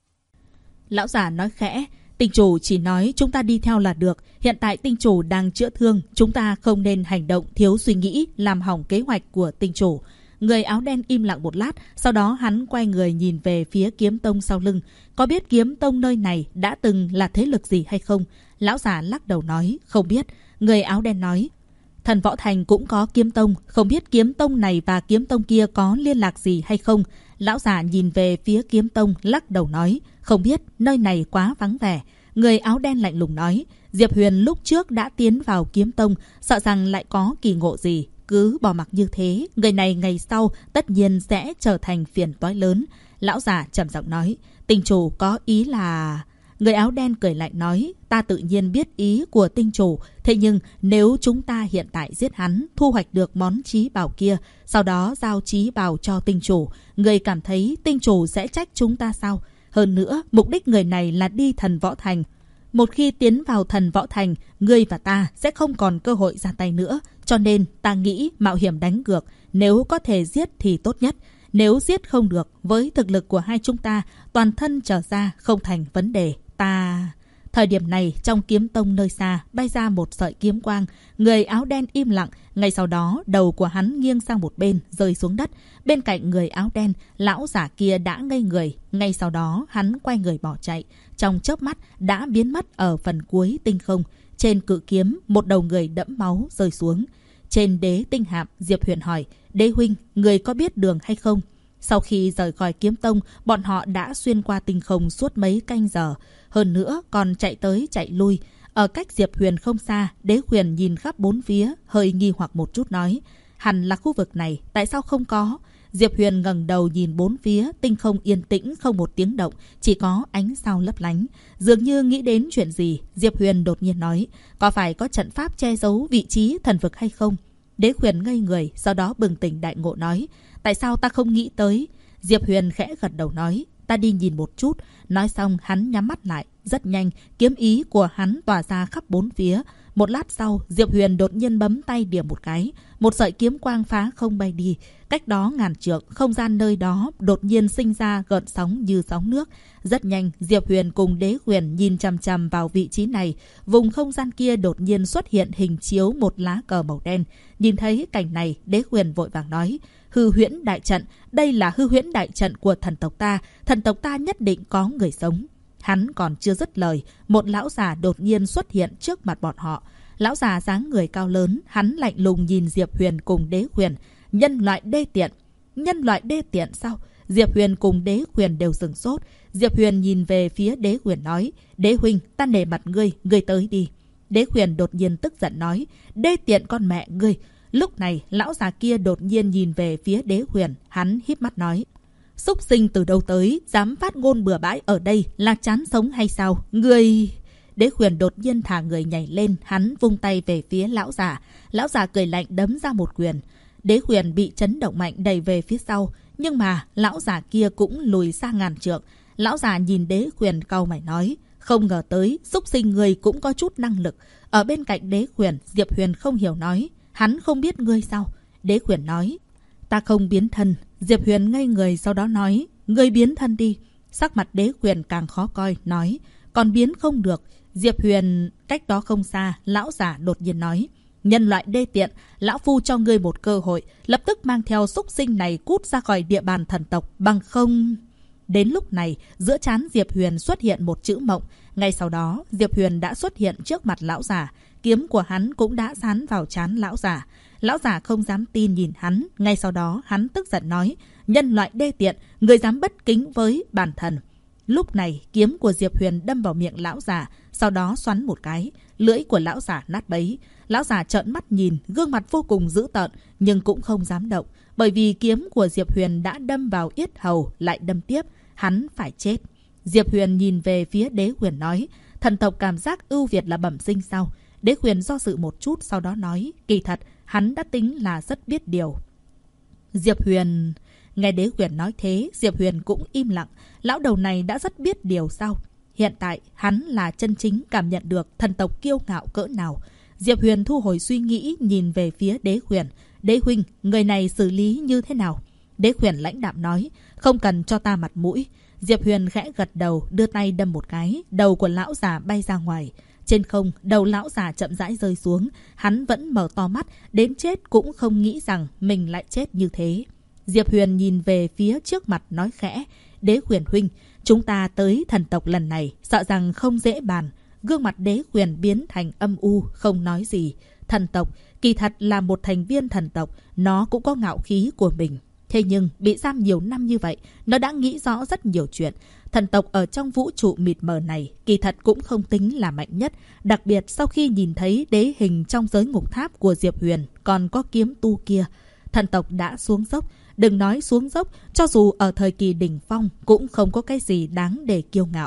Lão già nói khẽ, tinh chủ chỉ nói chúng ta đi theo là được. Hiện tại tinh chủ đang chữa thương, chúng ta không nên hành động thiếu suy nghĩ, làm hỏng kế hoạch của tinh chủ. Người áo đen im lặng một lát, sau đó hắn quay người nhìn về phía kiếm tông sau lưng. Có biết kiếm tông nơi này đã từng là thế lực gì hay không? Lão già lắc đầu nói, không biết. Người áo đen nói, Thần Võ Thành cũng có kiếm tông, không biết kiếm tông này và kiếm tông kia có liên lạc gì hay không? Lão già nhìn về phía kiếm tông, lắc đầu nói, không biết, nơi này quá vắng vẻ. Người áo đen lạnh lùng nói, Diệp Huyền lúc trước đã tiến vào kiếm tông, sợ rằng lại có kỳ ngộ gì. Cứ bỏ mặc như thế, người này ngày sau tất nhiên sẽ trở thành phiền toái lớn. Lão già trầm giọng nói, tinh chủ có ý là... Người áo đen cười lạnh nói, ta tự nhiên biết ý của tinh chủ, thế nhưng nếu chúng ta hiện tại giết hắn, thu hoạch được món trí bảo kia, sau đó giao trí bảo cho tinh chủ, người cảm thấy tinh chủ sẽ trách chúng ta sao? Hơn nữa, mục đích người này là đi Thần Võ Thành. Một khi tiến vào Thần Võ Thành, ngươi và ta sẽ không còn cơ hội ra tay nữa, cho nên ta nghĩ mạo hiểm đánh cược, nếu có thể giết thì tốt nhất. Nếu giết không được, với thực lực của hai chúng ta, toàn thân trở ra không thành vấn đề. Thời điểm này, trong kiếm tông nơi xa, bay ra một sợi kiếm quang. Người áo đen im lặng, ngay sau đó đầu của hắn nghiêng sang một bên, rơi xuống đất. Bên cạnh người áo đen, lão giả kia đã ngây người. Ngay sau đó, hắn quay người bỏ chạy. Trong chớp mắt, đã biến mất ở phần cuối tinh không. Trên cự kiếm, một đầu người đẫm máu rơi xuống. Trên đế tinh hạm, Diệp Huyền hỏi, đế huynh, người có biết đường hay không? Sau khi rời khỏi kiếm tông, bọn họ đã xuyên qua tinh không suốt mấy canh giờ. Hơn nữa còn chạy tới chạy lui. Ở cách Diệp Huyền không xa, Đế Huyền nhìn khắp bốn phía, hơi nghi hoặc một chút nói, hẳn là khu vực này, tại sao không có? Diệp Huyền ngẩng đầu nhìn bốn phía, tinh không yên tĩnh không một tiếng động, chỉ có ánh sao lấp lánh. Dường như nghĩ đến chuyện gì, Diệp Huyền đột nhiên nói, có phải có trận pháp che giấu vị trí thần vực hay không? Đế Huyền ngây người, sau đó bừng tỉnh đại ngộ nói, tại sao ta không nghĩ tới? Diệp Huyền khẽ gật đầu nói, ta đi nhìn một chút. Nói xong hắn nhắm mắt lại. Rất nhanh, kiếm ý của hắn tỏa ra khắp bốn phía. Một lát sau, Diệp Huyền đột nhiên bấm tay điểm một cái. Một sợi kiếm quang phá không bay đi. Cách đó ngàn trượng, không gian nơi đó đột nhiên sinh ra gợn sóng như sóng nước. Rất nhanh, Diệp Huyền cùng Đế Huyền nhìn chằm chằm vào vị trí này. Vùng không gian kia đột nhiên xuất hiện hình chiếu một lá cờ màu đen. Nhìn thấy cảnh này, Đế Huyền vội vàng nói, hư huyễn đại trận, đây là hư huyễn đại trận của thần tộc ta nhất định có người sống. Hắn còn chưa dứt lời, một lão già đột nhiên xuất hiện trước mặt bọn họ. Lão già dáng người cao lớn, hắn lạnh lùng nhìn Diệp Huyền cùng Đế Huyền. Nhân loại đê tiện sao? Diệp Huyền cùng Đế Huyền đều sửng sốt. Diệp Huyền nhìn về phía Đế Huyền nói, Đế huynh, ta nể mặt ngươi tới đi. Đế Huyền đột nhiên tức giận nói, đê tiện con mẹ ngươi. Lúc này, lão già kia đột nhiên nhìn về phía Đế Huyền, hắn híp mắt nói, xúc sinh từ đâu tới, dám phát ngôn bừa bãi ở đây là chán sống hay sao? Ngươi... Đế Huyền đột nhiên thả người nhảy lên, hắn vung tay về phía lão già. Lão già cười lạnh đấm ra một quyền. Đế Huyền bị chấn động mạnh đẩy về phía sau, nhưng mà lão già kia cũng lùi xa ngàn trượng. Lão già nhìn Đế Huyền cau mày nói, không ngờ tới, xúc sinh người cũng có chút năng lực. Ở bên cạnh Đế Huyền, Diệp Huyền không hiểu nói, hắn không biết ngươi sao? Đế Huyền nói, ta không biến thân. Diệp Huyền ngây người sau đó nói, ngươi biến thân đi. Sắc mặt Đế Huyền càng khó coi, nói, còn biến không được. Diệp Huyền cách đó không xa, lão giả đột nhiên nói, nhân loại đê tiện, lão phu cho ngươi một cơ hội, lập tức mang theo xúc sinh này cút ra khỏi địa bàn thần tộc, bằng không... Đến lúc này, giữa trán Diệp Huyền xuất hiện một chữ mộng. Ngay sau đó, Diệp Huyền đã xuất hiện trước mặt lão giả. Kiếm của hắn cũng đã dán vào trán lão giả. Lão giả không dám tin nhìn hắn. Ngay sau đó, hắn tức giận nói, nhân loại đê tiện, người dám bất kính với bản thần. Lúc này, kiếm của Diệp Huyền đâm vào miệng lão giả, sau đó xoắn một cái. Lưỡi của lão giả nát bấy. Lão giả trợn mắt nhìn, gương mặt vô cùng dữ tợn, nhưng cũng không dám động. Bởi vì kiếm của Diệp Huyền đã đâm vào yết hầu, lại đâm tiếp. Hắn phải chết. Diệp Huyền nhìn về phía Đế Huyền nói, thần tộc cảm giác ưu việt là bẩm sinh sao? Đế Huyền do dự một chút sau đó nói, kỳ thật, hắn đã tính là rất biết điều. Diệp Huyền... Nghe Đế Huyền nói thế, Diệp Huyền cũng im lặng. Lão đầu này đã rất biết điều sao? Hiện tại, hắn là chân chính cảm nhận được thần tộc kiêu ngạo cỡ nào. Diệp Huyền thu hồi suy nghĩ, nhìn về phía Đế Huyền. Đế huynh, người này xử lý như thế nào? Đế Huyền lãnh đạm nói, không cần cho ta mặt mũi. Diệp Huyền khẽ gật đầu, đưa tay đâm một cái, đầu của lão già bay ra ngoài. Trên không, đầu lão già chậm rãi rơi xuống, hắn vẫn mở to mắt, đến chết cũng không nghĩ rằng mình lại chết như thế. Diệp Huyền nhìn về phía trước mặt nói khẽ, Đế Huyền huynh, chúng ta tới thần tộc lần này, sợ rằng không dễ bàn. Gương mặt Đế Huyền biến thành âm u, không nói gì. Thần tộc, kỳ thật là một thành viên thần tộc, nó cũng có ngạo khí của mình. Thế nhưng, bị giam nhiều năm như vậy, nó đã nghĩ rõ rất nhiều chuyện. Thần tộc ở trong vũ trụ mịt mờ này, kỳ thật cũng không tính là mạnh nhất. Đặc biệt sau khi nhìn thấy đế hình trong giới ngục tháp của Diệp Huyền, còn có kiếm tu kia. Thần tộc đã xuống dốc. Đừng nói xuống dốc, cho dù ở thời kỳ đỉnh phong, cũng không có cái gì đáng để kiêu ngạo.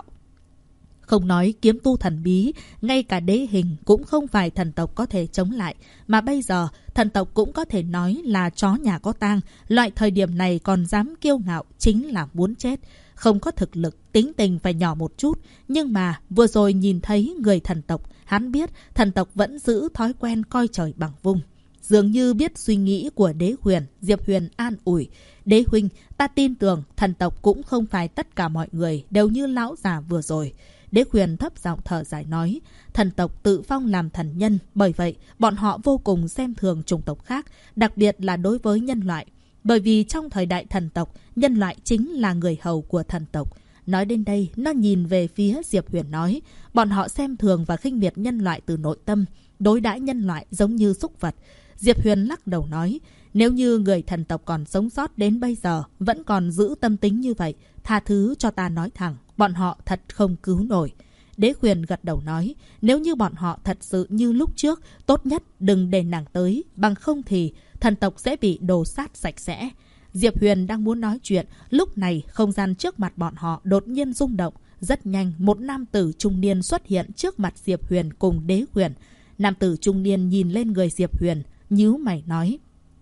Không nói kiếm tu thần bí, ngay cả đế hình cũng không phải thần tộc có thể chống lại. Mà bây giờ, thần tộc cũng có thể nói là chó nhà có tang. Loại thời điểm này còn dám kiêu ngạo chính là muốn chết. Không có thực lực, tính tình phải nhỏ một chút. Nhưng mà vừa rồi nhìn thấy người thần tộc, hắn biết thần tộc vẫn giữ thói quen coi trời bằng vung. Dường như biết suy nghĩ của Đế Huyền, Diệp Huyền an ủi. Đế huynh, ta tin tưởng thần tộc cũng không phải tất cả mọi người đều như lão già vừa rồi. Đế Huyền thấp giọng thở dài nói, thần tộc tự phong làm thần nhân, bởi vậy bọn họ vô cùng xem thường chủng tộc khác, đặc biệt là đối với nhân loại. Bởi vì trong thời đại thần tộc, nhân loại chính là người hầu của thần tộc. Nói đến đây, nó nhìn về phía Diệp Huyền nói, bọn họ xem thường và khinh miệt nhân loại từ nội tâm, đối đãi nhân loại giống như súc vật. Diệp Huyền lắc đầu nói, nếu như người thần tộc còn sống sót đến bây giờ, vẫn còn giữ tâm tính như vậy, tha thứ cho ta nói thẳng, bọn họ thật không cứu nổi. Đế Huyền gật đầu nói, nếu như bọn họ thật sự như lúc trước, tốt nhất đừng để nàng tới, bằng không thì thần tộc sẽ bị đồ sát sạch sẽ. Diệp Huyền đang muốn nói chuyện, lúc này không gian trước mặt bọn họ đột nhiên rung động. Rất nhanh, một nam tử trung niên xuất hiện trước mặt Diệp Huyền cùng Đế Huyền. Nam tử trung niên nhìn lên người Diệp Huyền, nhíu mày nói,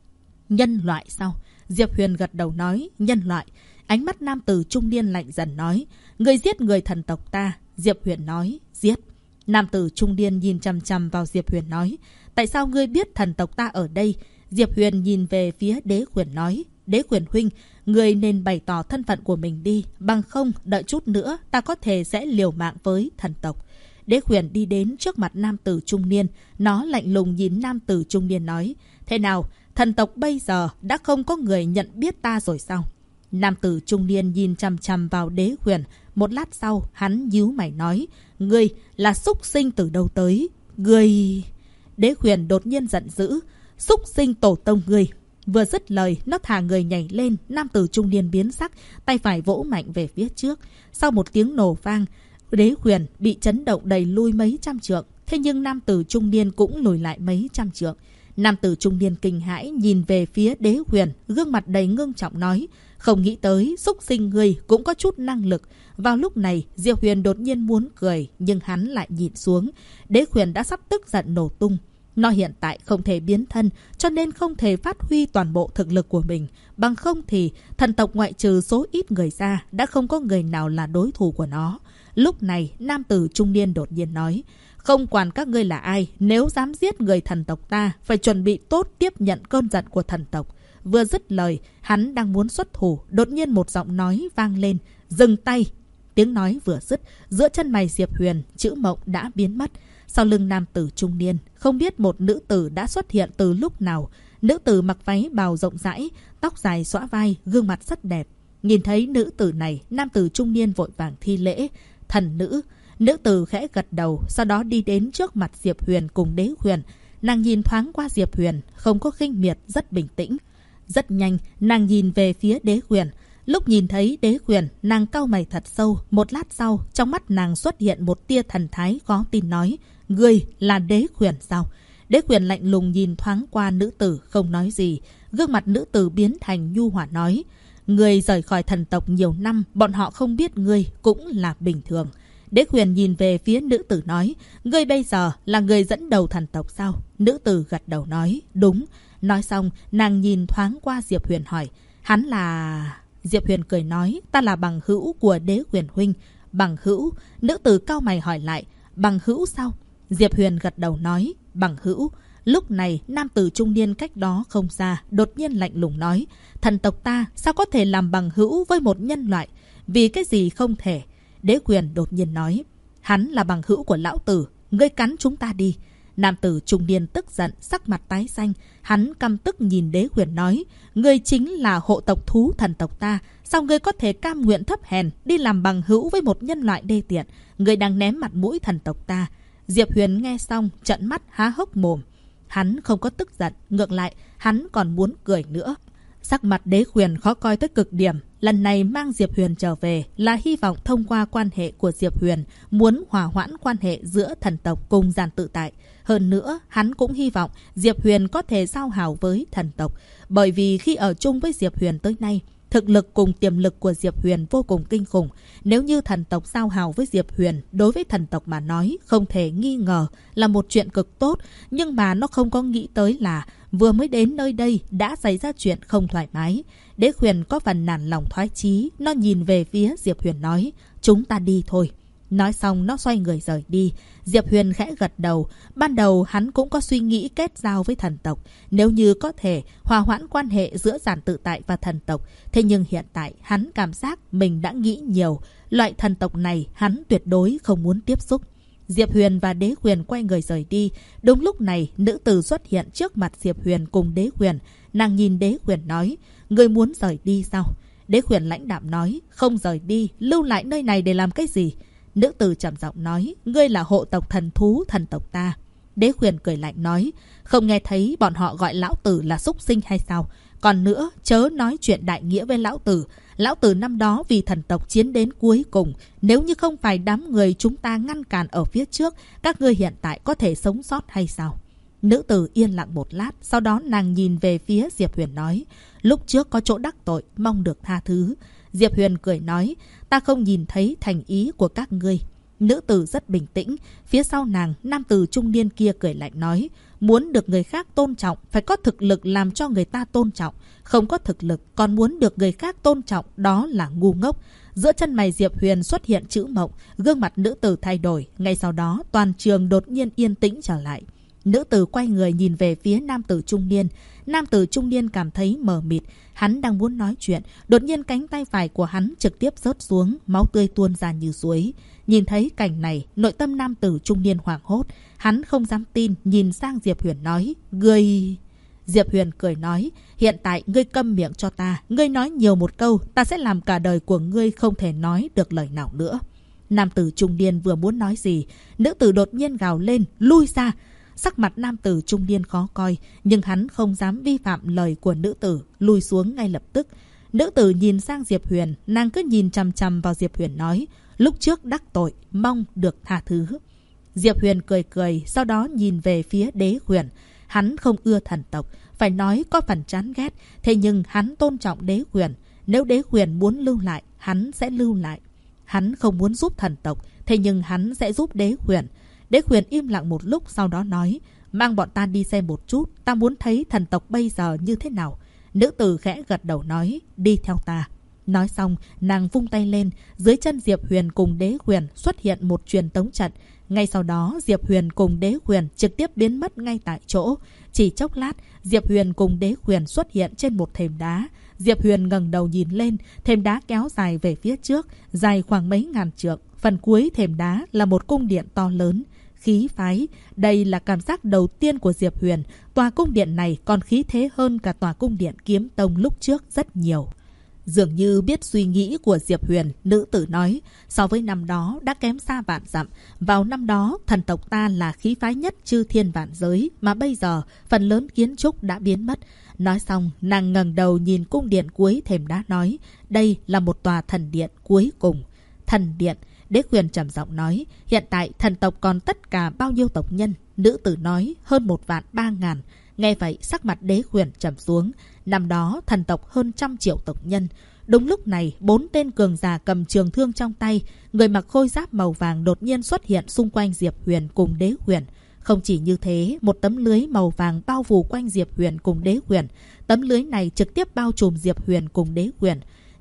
nhân loại sao? Diệp Huyền gật đầu nói, nhân loại. Ánh mắt nam tử trung niên lạnh dần nói, người giết người thần tộc ta. Diệp Huyền nói, giết. Nam tử trung niên nhìn chằm chằm vào Diệp Huyền nói, tại sao ngươi biết thần tộc ta ở đây? Diệp Huyền nhìn về phía Đế Huyền nói, Đế Huyền huynh, ngươi nên bày tỏ thân phận của mình đi, bằng không đợi chút nữa ta có thể sẽ liều mạng với thần tộc. Đế Huyền đi đến trước mặt nam tử trung niên, nó lạnh lùng nhìn nam tử trung niên nói, thế nào, thần tộc bây giờ đã không có người nhận biết ta rồi sao? Nam tử trung niên nhìn chằm chằm vào Đế Huyền, một lát sau hắn nhíu mày nói, ngươi là súc sinh từ đâu tới? Ngươi... Đế Huyền đột nhiên giận dữ, súc sinh tổ tông ngươi. Vừa dứt lời, nó thả người nhảy lên, nam tử trung niên biến sắc, tay phải vỗ mạnh về phía trước. Sau một tiếng nổ vang, Đế Huyền bị chấn động đẩy lui mấy trăm trượng, thế nhưng nam tử trung niên cũng lùi lại mấy trăm trượng. Nam tử trung niên kinh hãi nhìn về phía Đế Huyền, gương mặt đầy ngưng trọng nói, không nghĩ tới xúc sinh người cũng có chút năng lực. Vào lúc này, Diệp Huyền đột nhiên muốn cười, nhưng hắn lại nhìn xuống. Đế Huyền đã sắp tức giận nổ tung. Nó hiện tại không thể biến thân, cho nên không thể phát huy toàn bộ thực lực của mình. Bằng không thì, thần tộc ngoại trừ số ít người ra, đã không có người nào là đối thủ của nó. Lúc này, nam tử trung niên đột nhiên nói, không quản các ngươi là ai, nếu dám giết người thần tộc ta, phải chuẩn bị tốt tiếp nhận cơn giận của thần tộc. Vừa dứt lời, hắn đang muốn xuất thủ, đột nhiên một giọng nói vang lên, dừng tay. Tiếng nói vừa dứt, giữa chân mày Diệp Huyền, chữ mộng đã biến mất. Sau lưng nam tử trung niên, không biết một nữ tử đã xuất hiện từ lúc nào. Nữ tử mặc váy bào rộng rãi, tóc dài xõa vai, gương mặt rất đẹp. Nhìn thấy nữ tử này, nam tử trung niên vội vàng thi lễ, thần nữ. Nữ tử khẽ gật đầu, sau đó đi đến trước mặt Diệp Huyền cùng Đế Huyền. Nàng nhìn thoáng qua Diệp Huyền, không có khinh miệt, rất bình tĩnh. Rất nhanh, nàng nhìn về phía Đế Huyền. Lúc nhìn thấy Đế Huyền, nàng cau mày thật sâu. Một lát sau, trong mắt nàng xuất hiện một tia thần thái khó tin nói, ngươi là Đế Huyền sao? Đế Huyền lạnh lùng nhìn thoáng qua nữ tử, không nói gì. Gương mặt nữ tử biến thành nhu hòa nói, ngươi rời khỏi thần tộc nhiều năm, bọn họ không biết ngươi cũng là bình thường. Đế Huyền nhìn về phía nữ tử nói, ngươi bây giờ là người dẫn đầu thần tộc sao? Nữ tử gật đầu nói, đúng. Nói xong, nàng nhìn thoáng qua Diệp Huyền hỏi, hắn là... Diệp Huyền cười nói, ta là bằng hữu của Đế Huyền huynh. bằng hữu. Nữ tử cau mày hỏi lại, bằng hữu sao? Diệp Huyền gật đầu nói, bằng hữu. Lúc này, nam tử trung niên cách đó không xa, đột nhiên lạnh lùng nói, thần tộc ta sao có thể làm bằng hữu với một nhân loại? Vì cái gì không thể? Đế Quyền đột nhiên nói, hắn là bằng hữu của lão tử, ngươi cắn chúng ta đi. Nam tử trung niên tức giận, sắc mặt tái xanh, hắn căm tức nhìn Đế Quyền nói, ngươi chính là hộ tộc thú thần tộc ta, sao ngươi có thể cam nguyện thấp hèn đi làm bằng hữu với một nhân loại đê tiện? Ngươi đang ném mặt mũi thần tộc ta. Diệp Huyền nghe xong, trợn mắt há hốc mồm. Hắn không có tức giận, ngược lại, hắn còn muốn cười nữa. Sắc mặt Đế Quyền khó coi tới cực điểm. Lần này mang Diệp Huyền trở về là hy vọng thông qua quan hệ của Diệp Huyền muốn hòa hoãn quan hệ giữa thần tộc cùng Giản Tự Tại. Hơn nữa, hắn cũng hy vọng Diệp Huyền có thể giao hảo với thần tộc. Bởi vì khi ở chung với Diệp Huyền tới nay, thực lực cùng tiềm lực của Diệp Huyền vô cùng kinh khủng. Nếu như thần tộc giao hảo với Diệp Huyền, đối với thần tộc mà nói, không thể nghi ngờ là một chuyện cực tốt. Nhưng mà nó không có nghĩ tới là vừa mới đến nơi đây đã xảy ra chuyện không thoải mái. Đế Quyền có phần nản lòng thoái chí, nó nhìn về phía Diệp Huyền nói, chúng ta đi thôi. Nói xong nó xoay người rời đi. Diệp Huyền khẽ gật đầu. Ban đầu hắn cũng có suy nghĩ kết giao với thần tộc, nếu như có thể hòa hoãn quan hệ giữa Giản Tự Tại và thần tộc. Thế nhưng hiện tại hắn cảm giác mình đã nghĩ nhiều. Loại thần tộc này hắn tuyệt đối không muốn tiếp xúc. Diệp Huyền và Đế Quyền quay người rời đi. Đúng lúc này, nữ tử xuất hiện trước mặt Diệp Huyền cùng Đế Quyền. Nàng nhìn Đế Quyền nói, ngươi muốn rời đi sao? Đế Quyền lãnh đạm nói, không rời đi, lưu lại nơi này để làm cái gì? Nữ tử trầm giọng nói, ngươi là hộ tộc thần thú thần tộc ta. Đế Quyền cười lạnh nói, không nghe thấy bọn họ gọi lão tử là súc sinh hay sao? Còn nữa, chớ nói chuyện đại nghĩa với lão tử. Lão tử năm đó vì thần tộc chiến đến cuối cùng. Nếu như không phải đám người chúng ta ngăn cản ở phía trước, các ngươi hiện tại có thể sống sót hay sao? Nữ tử yên lặng một lát, sau đó nàng nhìn về phía Diệp Huyền nói, lúc trước có chỗ đắc tội, mong được tha thứ. Diệp Huyền cười nói, ta không nhìn thấy thành ý của các ngươi. Nữ tử rất bình tĩnh. Phía sau nàng, nam tử trung niên kia cười lạnh nói, muốn được người khác tôn trọng, phải có thực lực làm cho người ta tôn trọng. Không có thực lực, còn muốn được người khác tôn trọng, đó là ngu ngốc. Giữa chân mày Diệp Huyền xuất hiện chữ mộng, gương mặt nữ tử thay đổi. Ngay sau đó, toàn trường đột nhiên yên tĩnh trở lại. Nữ tử quay người nhìn về phía nam tử trung niên. Nam tử trung niên cảm thấy mờ mịt. Hắn đang muốn nói chuyện, đột nhiên cánh tay phải của hắn trực tiếp rớt xuống, máu tươi tuôn ra như suối. Nhìn thấy cảnh này, nội tâm nam tử trung niên hoảng hốt. Hắn không dám tin, nhìn sang Diệp Huyền nói, ngươi... Diệp Huyền cười nói, hiện tại ngươi câm miệng cho ta. Ngươi nói nhiều một câu, ta sẽ làm cả đời của ngươi không thể nói được lời nào nữa. Nam tử trung niên vừa muốn nói gì, nữ tử đột nhiên gào lên, lui ra. Sắc mặt nam tử trung niên khó coi, nhưng hắn không dám vi phạm lời của nữ tử, lùi xuống ngay lập tức. Nữ tử nhìn sang Diệp Huyền, nàng cứ nhìn chằm chằm vào Diệp Huyền nói, lúc trước đắc tội, mong được tha thứ. Diệp Huyền cười cười, sau đó nhìn về phía Đế Quyền. Hắn không ưa thần tộc, phải nói có phần chán ghét, thế nhưng hắn tôn trọng Đế Quyền. Nếu Đế Quyền muốn lưu lại, hắn sẽ lưu lại. Hắn không muốn giúp thần tộc, thế nhưng hắn sẽ giúp Đế Quyền. Đế Quyền im lặng một lúc, sau đó nói, mang bọn ta đi xem một chút, ta muốn thấy thần tộc bây giờ như thế nào. Nữ tử khẽ gật đầu nói, đi theo ta. Nói xong, nàng vung tay lên, dưới chân Diệp Huyền cùng Đế Quyền xuất hiện một truyền tống trận. Ngay sau đó, Diệp Huyền cùng Đế Quyền trực tiếp biến mất ngay tại chỗ. Chỉ chốc lát, Diệp Huyền cùng Đế Quyền xuất hiện trên một thềm đá. Diệp Huyền ngẩng đầu nhìn lên, thềm đá kéo dài về phía trước, dài khoảng mấy ngàn trượng. Phần cuối thềm đá là một cung điện to lớn, khí phái. Đây là cảm giác đầu tiên của Diệp Huyền. Tòa cung điện này còn khí thế hơn cả tòa cung điện Kiếm Tông lúc trước rất nhiều. Dường như biết suy nghĩ của Diệp Huyền, nữ tử nói, so với năm đó đã kém xa vạn dặm. Vào năm đó, thần tộc ta là khí phái nhất chư thiên vạn giới, mà bây giờ phần lớn kiến trúc đã biến mất. Nói xong, nàng ngẩng đầu nhìn cung điện cuối thềm đá nói, đây là một tòa thần điện cuối cùng. Thần điện. Đế Quyền trầm giọng nói, hiện tại thần tộc còn tất cả bao nhiêu tộc nhân? Nữ tử nói, hơn 1.300.000. Nghe vậy, sắc mặt Đế Quyền trầm xuống. Năm đó, thần tộc hơn 100 triệu tộc nhân. Đúng lúc này, 4 tên cường giả cầm trường thương trong tay, người mặc khôi giáp màu vàng đột nhiên xuất hiện xung quanh Diệp Huyền cùng Đế Quyền. Không chỉ như thế, một tấm lưới màu vàng bao phủ quanh Diệp Huyền cùng Đế Quyền. Tấm lưới này trực tiếp bao trùm Diệp Huyền cùng Đế Quyền.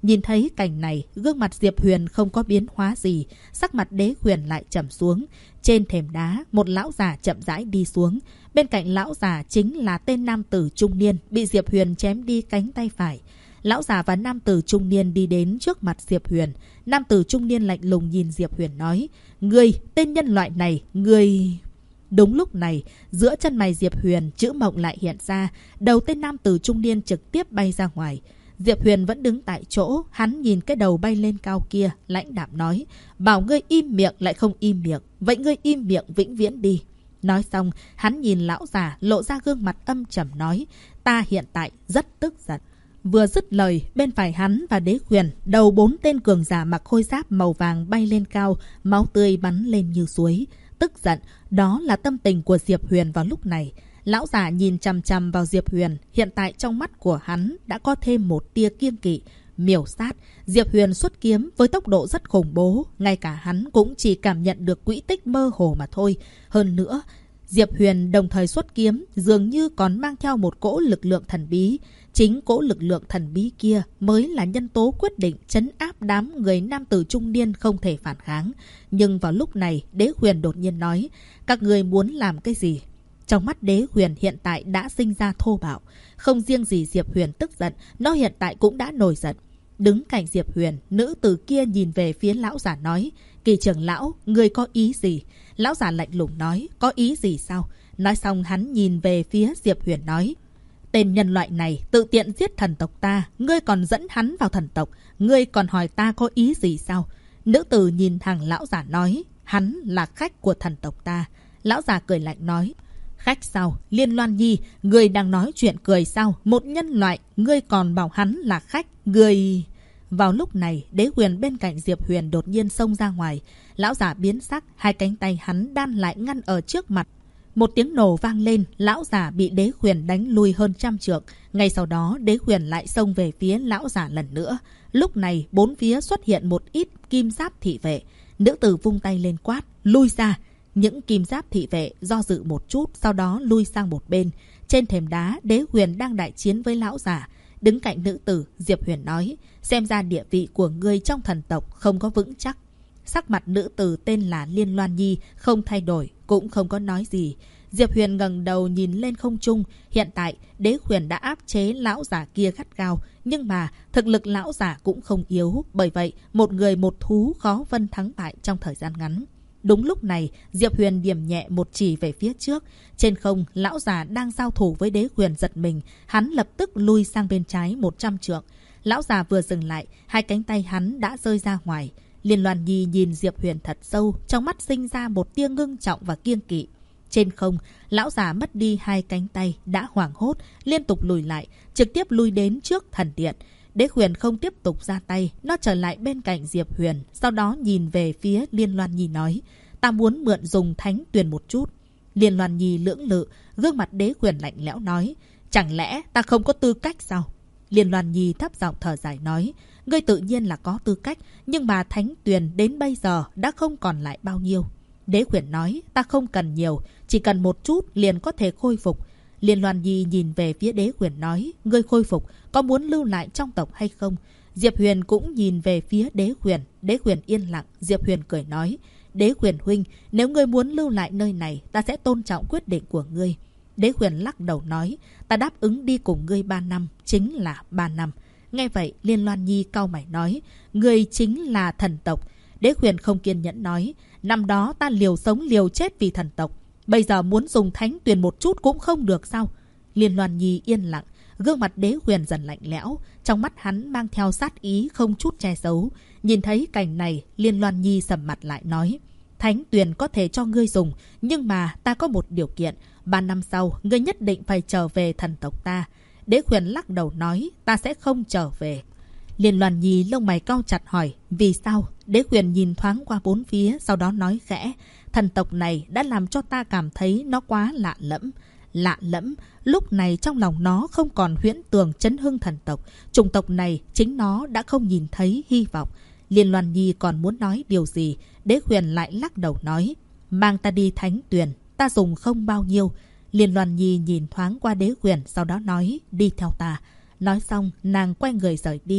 Nhìn thấy cảnh này, gương mặt Diệp Huyền không có biến hóa gì, sắc mặt Đế Huyền lại trầm xuống. Trên thềm đá, một lão già chậm rãi đi xuống. Bên cạnh lão già chính là tên nam tử trung niên bị Diệp Huyền chém đi cánh tay phải. Lão già và nam tử trung niên đi đến trước mặt Diệp Huyền. Nam tử trung niên lạnh lùng nhìn Diệp Huyền nói: "Ngươi, tên nhân loại này, ngươi..." Đúng lúc này, giữa chân mày Diệp Huyền chữ mộng lại hiện ra, đầu tên nam tử trung niên trực tiếp bay ra ngoài. Diệp Huyền vẫn đứng tại chỗ, hắn nhìn cái đầu bay lên cao kia, lãnh đạm nói: "Bảo ngươi im miệng lại không im miệng, vậy ngươi im miệng vĩnh viễn đi." Nói xong, hắn nhìn lão già lộ ra gương mặt âm trầm nói: "Ta hiện tại rất tức giận." Vừa dứt lời, bên phải hắn và Đế Huyền, đầu 4 tên cường giả mặc khôi giáp màu vàng bay lên cao, máu tươi bắn lên như suối. Tức giận, đó là tâm tình của Diệp Huyền vào lúc này. Lão già nhìn chằm chằm vào Diệp Huyền, hiện tại trong mắt của hắn đã có thêm một tia kiêng kỵ, miểu sát. Diệp Huyền xuất kiếm với tốc độ rất khủng bố, ngay cả hắn cũng chỉ cảm nhận được quỹ tích mơ hồ mà thôi. Hơn nữa, Diệp Huyền đồng thời xuất kiếm dường như còn mang theo một cỗ lực lượng thần bí. Chính cỗ lực lượng thần bí kia mới là nhân tố quyết định trấn áp đám người nam tử trung niên không thể phản kháng. Nhưng vào lúc này, Đế Huyền đột nhiên nói: "Các người muốn làm cái gì?" Trong mắt Đế Huyền hiện tại đã sinh ra thô bạo. Không riêng gì Diệp Huyền tức giận, nó hiện tại cũng đã nổi giận. Đứng cạnh Diệp Huyền, nữ tử kia nhìn về phía lão giả nói: "Kỳ trưởng lão, người có ý gì?" Lão giả lạnh lùng nói: "Có ý gì sao?" Nói xong hắn nhìn về phía Diệp Huyền nói: "Tên nhân loại này tự tiện giết thần tộc ta, ngươi còn dẫn hắn vào thần tộc, ngươi còn hỏi ta có ý gì sao?" Nữ tử nhìn thẳng lão giả nói: "Hắn là khách của thần tộc ta." Lão giả cười lạnh nói: "Khách sao? Liên Loan Nhi, ngươi đang nói chuyện cười sao? Một nhân loại, ngươi còn bảo hắn là khách, ngươi..." Vào lúc này, Đế Huyền bên cạnh Diệp Huyền đột nhiên xông ra ngoài. Lão giả biến sắc, hai cánh tay hắn đan lại ngăn ở trước mặt. Một tiếng nổ vang lên, lão giả bị Đế Huyền đánh lui hơn 100 trượng. Ngay sau đó, Đế Huyền lại xông về phía lão giả lần nữa. Lúc này, bốn phía xuất hiện một ít kim giáp thị vệ. Nữ tử vung tay lên quát: "Lui ra!" Những kim giáp thị vệ do dự một chút, sau đó lui sang một bên. Trên thềm đá, Đế Huyền đang đại chiến với lão giả. Đứng cạnh nữ tử, Diệp Huyền nói: "Xem ra địa vị của ngươi trong thần tộc không có vững chắc." Sắc mặt nữ tử tên là Liên Loan Nhi không thay đổi, cũng không có nói gì. Diệp Huyền ngẩng đầu nhìn lên không trung. Hiện tại, Đế Huyền đã áp chế lão giả kia gắt gao. Nhưng mà, thực lực lão giả cũng không yếu. Bởi vậy, một người một thú khó phân thắng bại trong thời gian ngắn. Đúng lúc này, Diệp Huyền điểm nhẹ một chỉ về phía trước. Trên không, lão già đang giao thủ với Đế Huyền giật mình. Hắn lập tức lui sang bên trái 100 trượng. Lão già vừa dừng lại, hai cánh tay hắn đã rơi ra ngoài. Liên Loan Nhi nhìn Diệp Huyền thật sâu, trong mắt sinh ra một tia ngưng trọng và kiêng kỵ. Trên không, lão già mất đi hai cánh tay, đã hoảng hốt, liên tục lùi lại, trực tiếp lui đến trước thần điện. Đế Huyền không tiếp tục ra tay, nó trở lại bên cạnh Diệp Huyền, sau đó nhìn về phía Liên Loan Nhi nói: "Ta muốn mượn dùng thánh tuyền một chút." Liên Loan Nhi lưỡng lự, gương mặt Đế Huyền lạnh lẽo nói: "Chẳng lẽ ta không có tư cách sao?" Liên Loan Nhi thấp giọng thở dài nói: "Ngươi tự nhiên là có tư cách, nhưng mà thánh tuyền đến bây giờ đã không còn lại bao nhiêu." Đế Huyền nói: "Ta không cần nhiều, chỉ cần một chút liền có thể khôi phục." Liên Loan Nhi nhìn về phía Đế Huyền nói: "Ngươi khôi phục, có muốn lưu lại trong tộc hay không?" Diệp Huyền cũng nhìn về phía Đế Huyền. Đế Huyền yên lặng. Diệp Huyền cười nói: "Đế Huyền huynh, nếu ngươi muốn lưu lại nơi này, ta sẽ tôn trọng quyết định của ngươi." Đế Huyền lắc đầu nói: "Ta đáp ứng đi cùng ngươi 3 năm, chính là 3 năm." Nghe vậy, Liên Loan Nhi cau mày nói: "Ngươi chính là thần tộc." Đế Huyền không kiên nhẫn nói: "Năm đó ta liều sống liều chết vì thần tộc, bây giờ muốn dùng thánh tuyền một chút cũng không được sao?" Liên Loan Nhi yên lặng. Gương mặt Đế Huyền dần lạnh lẽo, trong mắt hắn mang theo sát ý không chút che giấu. Nhìn thấy cảnh này, Liên Loan Nhi sầm mặt lại nói: "Thánh tuyền có thể cho ngươi dùng, nhưng mà ta có một điều kiện. 3 năm sau, ngươi nhất định phải trở về thần tộc ta." Đế Huyền lắc đầu nói: "Ta sẽ không trở về." Liên Loan Nhi lông mày cau chặt hỏi: "Vì sao?" Đế Huyền nhìn thoáng qua bốn phía, sau đó nói khẽ: "Thần tộc này đã làm cho ta cảm thấy nó quá lạ lẫm." Lạ lẫm, lúc này trong lòng nó không còn huyễn tưởng chấn hưng thần tộc. Chủng tộc này chính nó đã không nhìn thấy hy vọng. Liên Loan Nhi còn muốn nói điều gì, Đế Huyền lại lắc đầu nói: "Mang ta đi thánh tuyền, ta dùng không bao nhiêu." Liên Loan Nhi nhìn thoáng qua Đế Huyền, sau đó nói: "Đi theo ta." Nói xong, nàng quay người rời đi.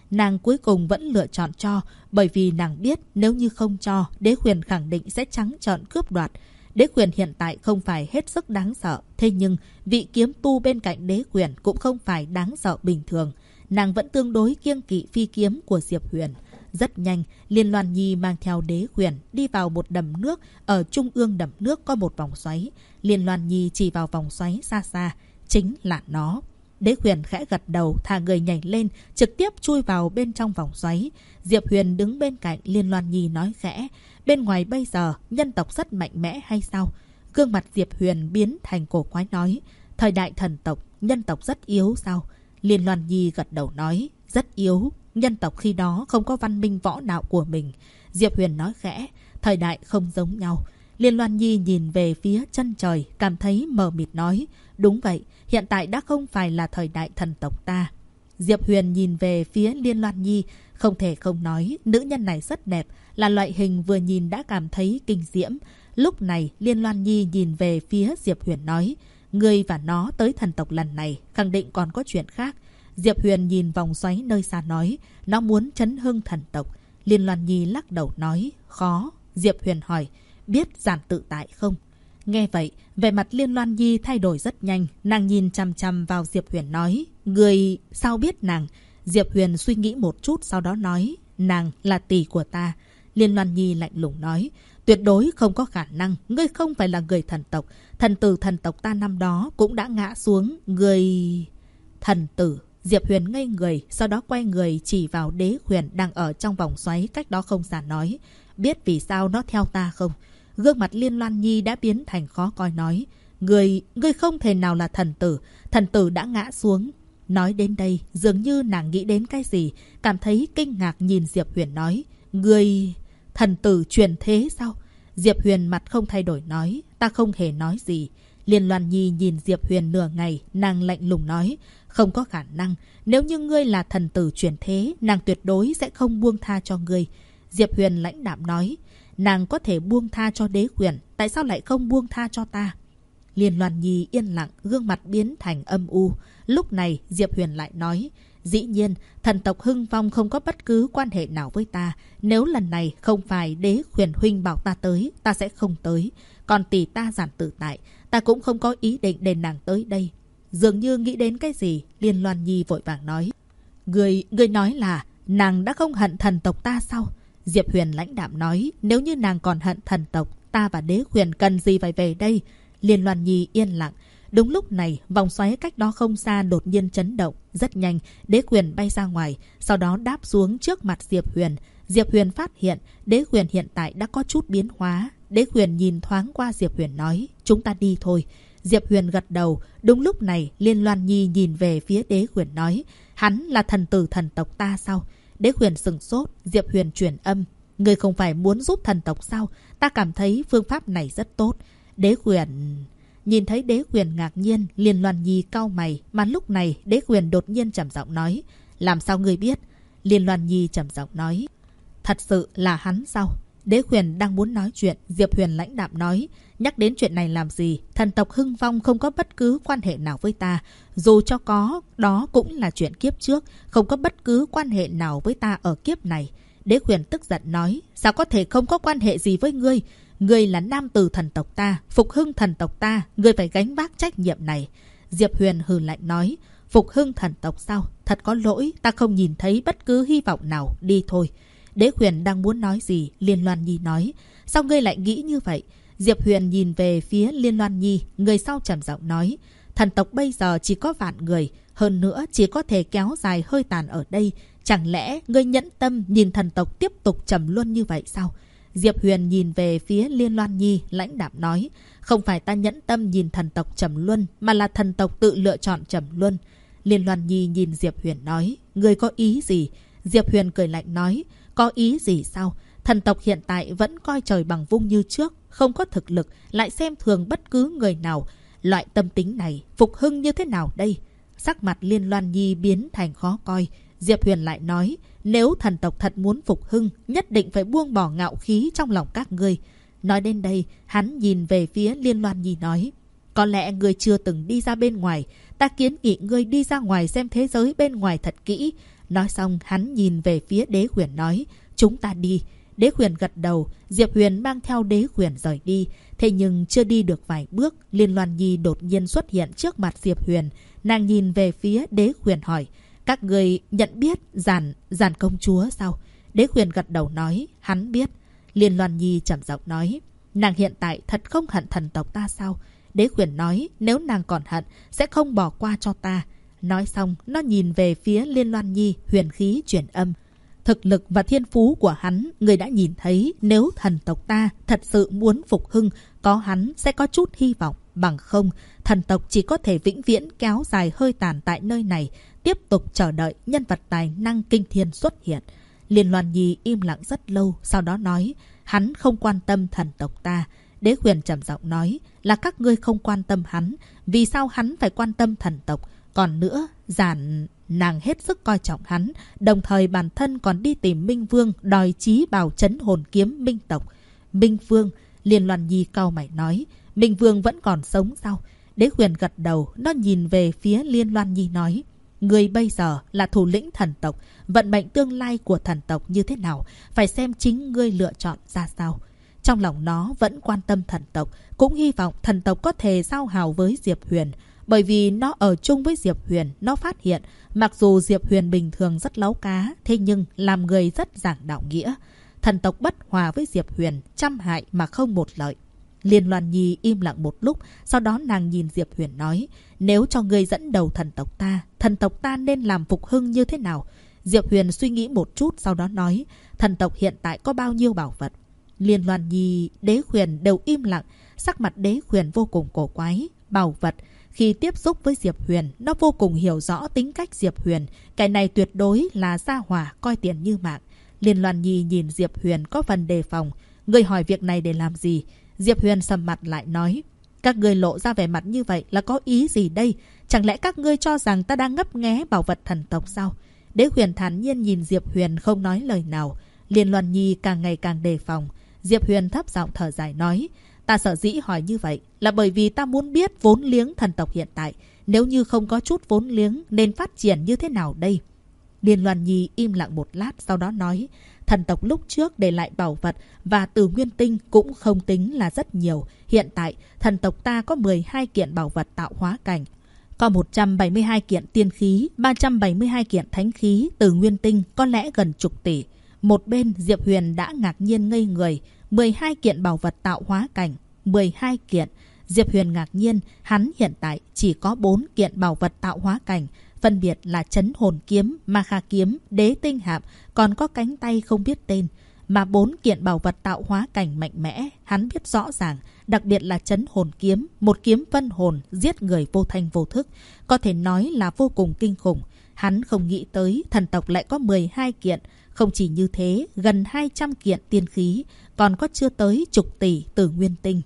nàng cuối cùng vẫn lựa chọn cho, bởi vì nàng biết nếu như không cho, Đế Huyền khẳng định sẽ trắng trợn cướp đoạt. Đế Huyền hiện tại không phải hết sức đáng sợ, thế nhưng vị kiếm tu bên cạnh Đế Huyền cũng không phải đáng sợ bình thường. Nàng vẫn tương đối kiêng kỵ phi kiếm của Diệp Huyền. Rất nhanh, Liên Loan Nhi mang theo Đế Huyền đi vào một đầm nước. Ở trung ương đầm nước có một vòng xoáy. Liên Loan Nhi chỉ vào vòng xoáy xa xa, chính là nó. Đế Huyền khẽ gật đầu, thả người nhảy lên, trực tiếp chui vào bên trong vòng xoáy. Diệp Huyền đứng bên cạnh Liên Loan Nhi nói khẽ, bên ngoài bây giờ nhân tộc rất mạnh mẽ hay sao? Gương mặt Diệp Huyền biến thành cổ quái nói, thời đại thần tộc, nhân tộc rất yếu sao? Liên Loan Nhi gật đầu nói, rất yếu. Nhân tộc khi đó không có văn minh võ đạo của mình. Diệp Huyền nói khẽ, thời đại không giống nhau. Liên Loan Nhi nhìn về phía chân trời, cảm thấy mờ mịt nói, đúng vậy, hiện tại đã không phải là thời đại thần tộc ta. Diệp Huyền nhìn về phía Liên Loan Nhi, không thể không nói, nữ nhân này rất đẹp, là loại hình vừa nhìn đã cảm thấy kinh diễm. Lúc này, Liên Loan Nhi nhìn về phía Diệp Huyền nói, ngươi và nó tới thần tộc lần này, khẳng định còn có chuyện khác. Diệp Huyền nhìn vòng xoáy nơi xa nói, nó muốn chấn hưng thần tộc. Liên Loan Nhi lắc đầu nói, khó. Diệp Huyền hỏi, biết giản tự tại không? Nghe vậy, vẻ mặt Liên Loan Nhi thay đổi rất nhanh. Nàng nhìn chằm chằm vào Diệp Huyền nói, người sao biết nàng? Diệp Huyền suy nghĩ một chút sau đó nói, nàng là tỷ của ta. Liên Loan Nhi lạnh lùng nói, tuyệt đối không có khả năng, ngươi không phải là người thần tộc. Thần tử thần tộc ta năm đó cũng đã ngã xuống, ngươi... Thần tử. Diệp Huyền ngây người, sau đó quay người chỉ vào Đế Huyền đang ở trong vòng xoáy cách đó không xa nói, biết vì sao nó theo ta không? Gương mặt Liên Loan Nhi đã biến thành khó coi nói, ngươi không thể nào là thần tử đã ngã xuống. Nói đến đây, dường như nàng nghĩ đến cái gì, cảm thấy kinh ngạc nhìn Diệp Huyền nói, ngươi... Thần tử truyền thế sao? Diệp Huyền mặt không thay đổi nói, ta không hề nói gì. Liên Loan Nhi nhìn Diệp Huyền nửa ngày, nàng lạnh lùng nói, không có khả năng, nếu như ngươi là thần tử truyền thế, nàng tuyệt đối sẽ không buông tha cho ngươi. Diệp Huyền lãnh đạm nói, nàng có thể buông tha cho Đế Huyền, tại sao lại không buông tha cho ta? Liên Loan Nhi yên lặng, gương mặt biến thành âm u. Lúc này Diệp Huyền lại nói, dĩ nhiên, thần tộc Hưng Vong không có bất cứ quan hệ nào với ta. Nếu lần này không phải Đế Huyền huynh bảo ta tới, ta sẽ không tới. Còn tỷ ta giản tự tại, ta cũng không có ý định để nàng tới đây. Dường như nghĩ đến cái gì, Liên Loan Nhi vội vàng nói, Người nói là nàng đã không hận thần tộc ta sao? Diệp Huyền lãnh đạm nói, nếu như nàng còn hận thần tộc, ta và Đế Huyền cần gì phải về đây? Liên Loan Nhi yên lặng. Đúng lúc này, vòng xoáy cách đó không xa đột nhiên chấn động. Rất nhanh, Đế Huyền bay ra ngoài, sau đó đáp xuống trước mặt Diệp Huyền. Diệp Huyền phát hiện, Đế Huyền hiện tại đã có chút biến hóa. Đế Huyền nhìn thoáng qua Diệp Huyền nói, chúng ta đi thôi. Diệp Huyền gật đầu. Đúng lúc này, Liên Loan Nhi nhìn về phía Đế Huyền nói, hắn là thần tử thần tộc ta sao? Đế Huyền sừng sốt. Diệp Huyền chuyển âm, ngươi không phải muốn giúp thần tộc sao? Ta cảm thấy phương pháp này rất tốt. Đế Huyền... Nhìn thấy Đế Huyền ngạc nhiên, Liên Loan Nhi cau mày, mà lúc này Đế Huyền đột nhiên trầm giọng nói, làm sao ngươi biết? Liên Loan Nhi trầm giọng nói, thật sự là hắn sao? Đế Huyền đang muốn nói chuyện, Diệp Huyền lãnh đạm nói, nhắc đến chuyện này làm gì? Thần tộc Hưng Vong không có bất cứ quan hệ nào với ta, dù cho có, đó cũng là chuyện kiếp trước, không có bất cứ quan hệ nào với ta ở kiếp này. Đế Huyền tức giận nói, sao có thể không có quan hệ gì với ngươi? Ngươi là nam tử thần tộc ta, phục hưng thần tộc ta, ngươi phải gánh vác trách nhiệm này. Diệp Huyền hừ lạnh nói, phục hưng thần tộc sao? Thật có lỗi, ta không nhìn thấy bất cứ hy vọng nào, đi thôi. Đế Huyền đang muốn nói gì, Liên Loan Nhi nói, sao ngươi lại nghĩ như vậy? Diệp Huyền nhìn về phía Liên Loan Nhi, người sau trầm giọng nói, thần tộc bây giờ chỉ có vạn người, hơn nữa chỉ có thể kéo dài hơi tàn ở đây. Chẳng lẽ ngươi nhẫn tâm nhìn thần tộc tiếp tục trầm luân như vậy sao? Diệp Huyền nhìn về phía Liên Loan Nhi, lãnh đạm nói, không phải ta nhẫn tâm nhìn thần tộc trầm luân, mà là thần tộc tự lựa chọn trầm luân. Liên Loan Nhi nhìn Diệp Huyền nói, ngươi có ý gì? Diệp Huyền cười lạnh nói, có ý gì sao? Thần tộc hiện tại vẫn coi trời bằng vung như trước, không có thực lực, lại xem thường bất cứ người nào. Loại tâm tính này, phục hưng như thế nào đây? Sắc mặt Liên Loan Nhi biến thành khó coi. Diệp Huyền lại nói, nếu thần tộc thật muốn phục hưng, nhất định phải buông bỏ ngạo khí trong lòng các ngươi. Nói đến đây, hắn nhìn về phía Liên Loan Nhi nói, có lẽ ngươi chưa từng đi ra bên ngoài, ta kiến nghị ngươi đi ra ngoài xem thế giới bên ngoài thật kỹ. Nói xong hắn nhìn về phía Đế Huyền nói, chúng ta đi. Đế Huyền gật đầu, Diệp Huyền mang theo Đế Huyền rời đi. Thế nhưng chưa đi được vài bước, Liên Loan Nhi đột nhiên xuất hiện trước mặt Diệp Huyền. Nàng nhìn về phía Đế Huyền hỏi, các người nhận biết giản công chúa sao? Đế Huyền gật đầu nói, hắn biết. Liên Loan Nhi trầm giọng nói, nàng hiện tại thật không hận thần tộc ta sao? Đế Huyền nói, nếu nàng còn hận sẽ không bỏ qua cho ta. Nói xong, nó nhìn về phía Liên Loan Nhi, huyền khí chuyển âm. Thực lực và thiên phú của hắn, người đã nhìn thấy, nếu thần tộc ta thật sự muốn phục hưng, có hắn sẽ có chút hy vọng. Bằng không, thần tộc chỉ có thể vĩnh viễn kéo dài hơi tàn tại nơi này, tiếp tục chờ đợi nhân vật tài năng kinh thiên xuất hiện. Liên Loan Nhi im lặng rất lâu, sau đó nói, hắn không quan tâm thần tộc ta. Đế Huyền trầm giọng nói, là các ngươi không quan tâm hắn, vì sao hắn phải quan tâm thần tộc? Còn nữa, nàng hết sức coi trọng hắn, đồng thời bản thân còn đi tìm Minh Vương đòi chí bảo trấn hồn kiếm Minh tộc. Minh Vương, Liên Loan Nhi cau mày nói, Minh Vương vẫn còn sống sao? Đế Huyền gật đầu, nó nhìn về phía Liên Loan Nhi nói, người bây giờ là thủ lĩnh thần tộc, vận mệnh tương lai của thần tộc như thế nào, phải xem chính ngươi lựa chọn ra sao. Trong lòng nó vẫn quan tâm thần tộc, cũng hy vọng thần tộc có thể giao hảo với Diệp Huyền. Bởi vì nó ở chung với Diệp Huyền, nó phát hiện mặc dù Diệp Huyền bình thường rất láu cá, thế nhưng làm người rất giảng đạo nghĩa. Thần tộc bất hòa với Diệp Huyền, trăm hại mà không một lợi. Liên Loan Nhi im lặng một lúc, sau đó nàng nhìn Diệp Huyền nói, nếu cho ngươi dẫn đầu thần tộc ta nên làm phục hưng như thế nào? Diệp Huyền suy nghĩ một chút, sau đó nói, thần tộc hiện tại có bao nhiêu bảo vật? Liên Loan Nhi, Đế Huyền đều im lặng, sắc mặt Đế Huyền vô cùng cổ quái. Bảo vật, khi tiếp xúc với Diệp Huyền, nó vô cùng hiểu rõ tính cách Diệp Huyền. Cái này tuyệt đối là gia hỏa coi tiền như mạng. Liên Loan Nhi nhìn Diệp Huyền có phần đề phòng. Ngươi hỏi việc này để làm gì? Diệp Huyền sầm mặt lại nói, các ngươi lộ ra vẻ mặt như vậy là có ý gì đây? Chẳng lẽ các ngươi cho rằng ta đang ngấp nghé bảo vật thần tộc sao? Đế Huyền thản nhiên nhìn Diệp Huyền không nói lời nào. Liên Loan Nhi càng ngày càng đề phòng. Diệp Huyền thấp giọng thở dài nói, ta sở dĩ hỏi như vậy là bởi vì ta muốn biết vốn liếng thần tộc hiện tại. Nếu như không có chút vốn liếng nên phát triển như thế nào đây? Liên Loan Nhi im lặng một lát, sau đó nói, thần tộc lúc trước để lại bảo vật và từ nguyên tinh cũng không tính là rất nhiều. Hiện tại, thần tộc ta có 12 kiện bảo vật tạo hóa cảnh. Có 172 kiện tiên khí, 372 kiện thánh khí, từ nguyên tinh có lẽ gần chục tỷ. Một bên Diệp Huyền đã ngạc nhiên ngây người, 12 kiện bảo vật tạo hóa cảnh, 12 kiện. Diệp Huyền ngạc nhiên, hắn hiện tại chỉ có 4 kiện bảo vật tạo hóa cảnh, phân biệt là trấn hồn kiếm, ma kha kiếm, đế tinh hạp, còn có cánh tay không biết tên. Mà 4 kiện bảo vật tạo hóa cảnh mạnh mẽ, hắn biết rõ ràng, đặc biệt là trấn hồn kiếm, một kiếm vân hồn, giết người vô thanh vô thức, có thể nói là vô cùng kinh khủng. Hắn không nghĩ tới thần tộc lại có 12 kiện, không chỉ như thế, gần 200 kiện tiên khí, còn có chưa tới chục tỷ từ nguyên tinh.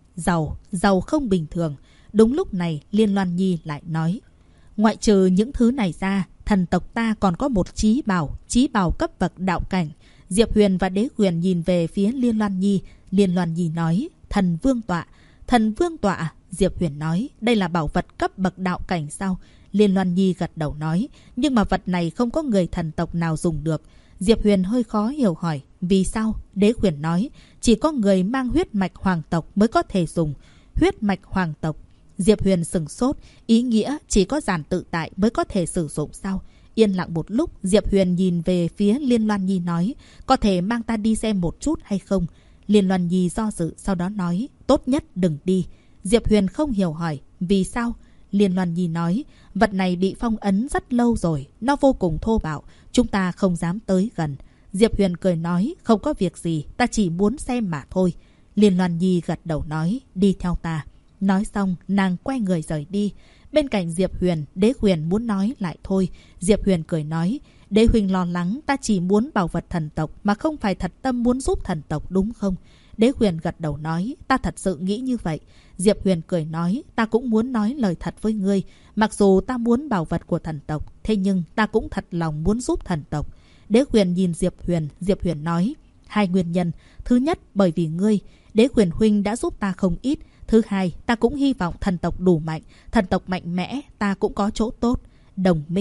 Giàu không bình thường. Đúng lúc này, Liên Loan Nhi lại nói, ngoại trừ những thứ này ra, thần tộc ta còn có một chí bảo cấp bậc đạo cảnh. Diệp Huyền và Đế Huyền nhìn về phía Liên Loan Nhi. Liên Loan Nhi nói, thần vương tọa. Thần vương tọa? Diệp Huyền nói, đây là bảo vật cấp bậc đạo cảnh sao? Liên Loan Nhi gật đầu nói, nhưng mà vật này không có người thần tộc nào dùng được. Diệp Huyền hơi khó hiểu hỏi, vì sao? Đế Huyền nói, chỉ có người mang huyết mạch hoàng tộc mới có thể dùng. Huyết mạch hoàng tộc? Diệp Huyền sừng sốt, ý nghĩa chỉ có Giản Tự Tại mới có thể sử dụng sao? Yên lặng một lúc, Diệp Huyền nhìn về phía Liên Loan Nhi nói, có thể mang ta đi xem một chút hay không? Liên Loan Nhi do dự, sau đó nói, tốt nhất đừng đi. Diệp Huyền không hiểu hỏi, vì sao? Liên Loan Nhi nói, vật này bị phong ấn rất lâu rồi, nó vô cùng thô bạo, chúng ta không dám tới gần. Diệp Huyền cười nói, không có việc gì, ta chỉ muốn xem mà thôi. Liên Loan Nhi gật đầu nói, đi theo ta. Nói xong, nàng quay người rời đi. Bên cạnh Diệp Huyền, Đế Huyền muốn nói lại thôi. Diệp Huyền cười nói, Đế huynh lo lắng, ta chỉ muốn bảo vật thần tộc mà không phải thật tâm muốn giúp thần tộc đúng không? Đế Huyền gật đầu nói, ta thật sự nghĩ như vậy. Diệp Huyền cười nói, ta cũng muốn nói lời thật với ngươi. Mặc dù ta muốn bảo vật của thần tộc, thế nhưng ta cũng thật lòng muốn giúp thần tộc. Đế Huyền nhìn Diệp Huyền nói, hai nguyên nhân. Thứ nhất, bởi vì ngươi, Đế Huyền huynh đã giúp ta không ít. Thứ hai, ta cũng hy vọng thần tộc đủ mạnh. Thần tộc mạnh mẽ, ta cũng có chỗ tốt. Đồng minh,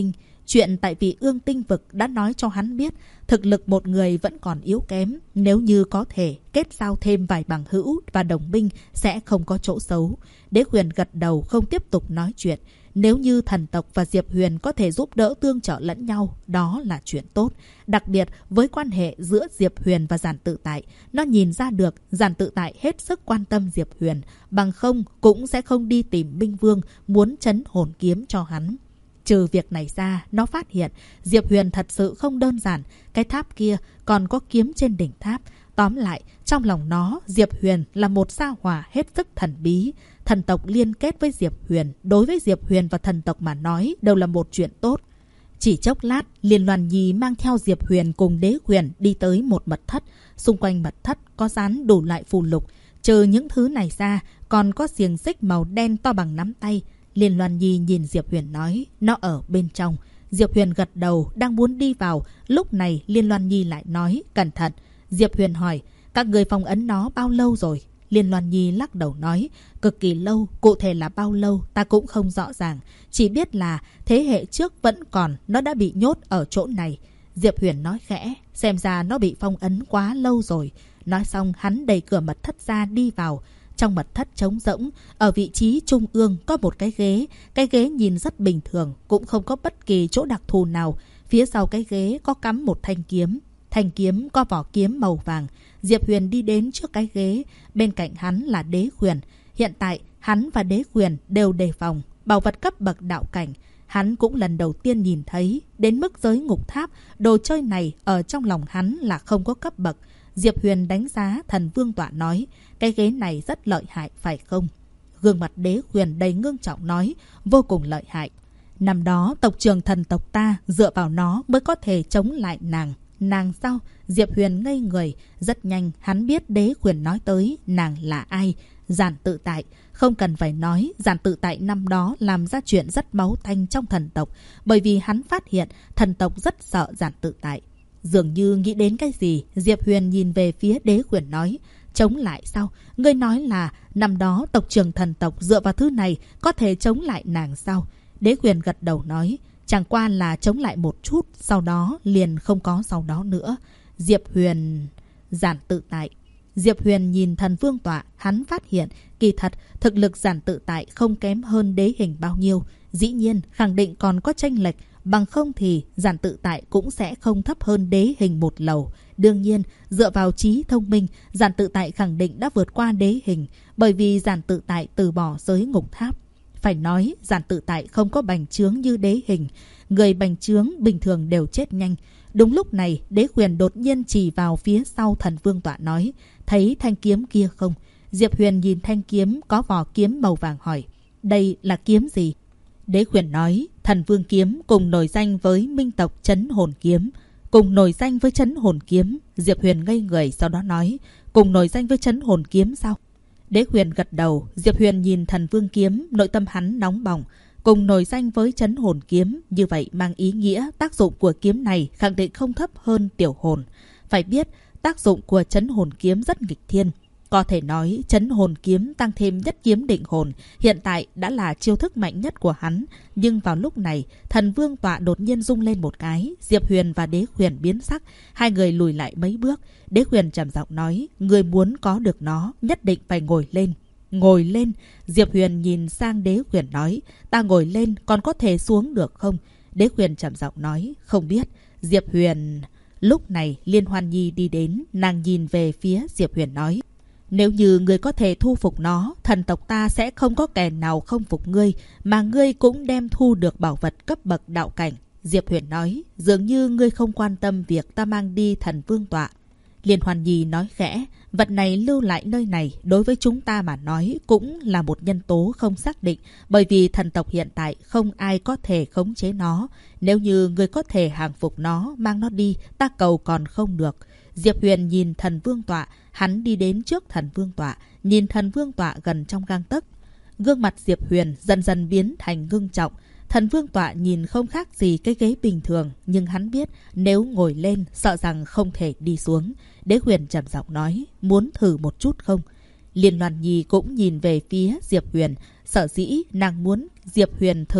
Chuyện tại vì Ương Tinh Vực đã nói cho hắn biết thực lực một người vẫn còn yếu kém. Nếu như có thể kết giao thêm vài bằng hữu và đồng minh sẽ không có chỗ xấu. Đế Huyền gật đầu không tiếp tục nói chuyện. Nếu như thần tộc và Diệp Huyền có thể giúp đỡ tương trợ lẫn nhau, đó là chuyện tốt. Đặc biệt với quan hệ giữa Diệp Huyền và Giản Tự Tại, nó nhìn ra được Giản Tự Tại hết sức quan tâm Diệp Huyền, bằng không cũng sẽ không đi tìm Minh Vương muốn trấn hồn kiếm cho hắn. Trừ việc này ra, nó phát hiện Diệp Huyền thật sự không đơn giản, cái tháp kia còn có kiếm trên đỉnh tháp. Tóm lại, trong lòng nó, Diệp Huyền là một sa hỏa hết sức thần bí. Thần tộc liên kết với Diệp Huyền, đối với Diệp Huyền và thần tộc mà nói đều là một chuyện tốt. Chỉ chốc lát, Liên Loan Nhi mang theo Diệp Huyền cùng Đế Huyền đi tới một mật thất. Xung quanh mật thất có dán đủ loại phù lục. Trừ những thứ này ra, còn có xiềng xích màu đen to bằng nắm tay. Liên Loan Nhi nhìn Diệp Huyền nói, nó ở bên trong. Diệp Huyền gật đầu, đang muốn đi vào. Lúc này Liên Loan Nhi lại nói, cẩn thận. Diệp Huyền hỏi, các người phong ấn nó bao lâu rồi? Liên Loan Nhi lắc đầu nói, cực kỳ lâu, cụ thể là bao lâu ta cũng không rõ ràng. Chỉ biết là thế hệ trước vẫn còn, nó đã bị nhốt ở chỗ này. Diệp Huyền nói khẽ, xem ra nó bị phong ấn quá lâu rồi. Nói xong hắn đẩy cửa mật thất ra đi vào. Trong mật thất trống rỗng, ở vị trí trung ương có một cái ghế. Cái ghế nhìn rất bình thường, cũng không có bất kỳ chỗ đặc thù nào. Phía sau cái ghế có cắm một thanh kiếm. Thanh kiếm có vỏ kiếm màu vàng. Diệp Huyền đi đến trước cái ghế. Bên cạnh hắn là Đế Huyền. Hiện tại, hắn và Đế Huyền đều đề phòng. Bảo vật cấp bậc đạo cảnh. Hắn cũng lần đầu tiên nhìn thấy. Đến mức giới ngục tháp, đồ chơi này ở trong lòng hắn là không có cấp bậc. Diệp Huyền đánh giá Thần Vương Tọa nói, cái ghế này rất lợi hại phải không? Gương mặt Đế Huyền đầy ngưng trọng nói, vô cùng lợi hại. Năm đó tộc trưởng thần tộc ta dựa vào nó mới có thể chống lại nàng. Nàng sao? Diệp Huyền ngây người. Rất nhanh hắn biết Đế Huyền nói tới nàng là ai. Giản Tự Tại. Không cần phải nói, Giản Tự Tại năm đó làm ra chuyện rất máu tanh trong thần tộc. Bởi vì hắn phát hiện thần tộc rất sợ Giản Tự Tại. Dường như nghĩ đến cái gì, Diệp Huyền nhìn về phía Đế Huyền nói, chống lại sao? Ngươi nói là năm đó tộc trưởng thần tộc dựa vào thứ này có thể chống lại nàng sao? Đế Huyền gật đầu nói, chẳng qua là chống lại một chút, sau đó liền không có sau đó nữa. Diệp Huyền... Giản Tự Tại. Diệp Huyền nhìn Thần Vương Tọa, hắn phát hiện kỳ thật thực lực Giản Tự Tại không kém hơn Đế Hình bao nhiêu. Dĩ nhiên khẳng định còn có chênh lệch, bằng không thì Giản Tự Tại cũng sẽ không thấp hơn Đế Hình một lầu. Đương nhiên, dựa vào trí thông minh, Giản Tự Tại khẳng định đã vượt qua Đế Hình, bởi vì Giản Tự Tại từ bỏ giới ngục tháp. Phải nói, Giản Tự Tại không có bành trướng như Đế Hình. Người bành trướng bình thường đều chết nhanh. Đúng lúc này, Đế Huyền đột nhiên chỉ vào phía sau Thần Vương Tọa nói, thấy thanh kiếm kia không? Diệp Huyền nhìn thanh kiếm có vỏ kiếm màu vàng hỏi, đây là kiếm gì? Đế Huyền nói, Thần Vương kiếm cùng nổi danh với Minh tộc Trấn Hồn kiếm. Cùng nổi danh với Trấn Hồn kiếm. Diệp Huyền ngây người, sau đó nói, cùng nổi danh với Trấn Hồn kiếm sao? Đế Huyền gật đầu. Diệp Huyền nhìn Thần Vương kiếm, nội tâm hắn nóng bỏng. Cùng nổi danh với Trấn Hồn kiếm, như vậy mang ý nghĩa tác dụng của kiếm này khẳng định không thấp hơn Tiểu Hồn. Phải biết, tác dụng của Trấn Hồn kiếm rất nghịch thiên. Có thể nói, Trấn Hồn kiếm tăng thêm nhất kiếm định hồn, hiện tại đã là chiêu thức mạnh nhất của hắn. Nhưng vào lúc này, Thần Vương Tọa đột nhiên rung lên một cái, Diệp Huyền và Đế Huyền biến sắc, hai người lùi lại mấy bước. Đế Huyền trầm giọng nói, người muốn có được nó, nhất định phải ngồi lên. Ngồi lên. Diệp Huyền nhìn sang Đế Huyền nói, ta ngồi lên còn có thể xuống được không? Đế Huyền trầm giọng nói, không biết. Diệp Huyền... Lúc này Liên Hoan Nhi đi đến, nàng nhìn về phía Diệp Huyền nói, nếu như ngươi có thể thu phục nó, thần tộc ta sẽ không có kẻ nào không phục ngươi, mà ngươi cũng đem thu được bảo vật cấp bậc đạo cảnh. Diệp Huyền nói, dường như ngươi không quan tâm việc ta mang đi Thần Vương Tọa. Liên Hoan Nhi nói khẽ, vật này lưu lại nơi này đối với chúng ta mà nói cũng là một nhân tố không xác định, bởi vì thần tộc hiện tại không ai có thể khống chế nó. Nếu như ngươi có thể hàng phục nó, mang nó đi, ta cầu còn không được. Diệp Huyền nhìn Thần Vương Tọa, hắn đi đến trước Thần Vương Tọa, nhìn Thần Vương Tọa gần trong gang tấc. Gương mặt Diệp Huyền dần dần biến thành ngưng trọng. Thần Vương Tọa nhìn không khác gì cái ghế bình thường, nhưng hắn biết nếu ngồi lên sợ rằng không thể đi xuống. Đế Huyền trầm giọng nói, muốn thử một chút không? Liên Loan Nhi cũng nhìn về phía Diệp Huyền, sở dĩ nàng muốn Diệp Huyền thử,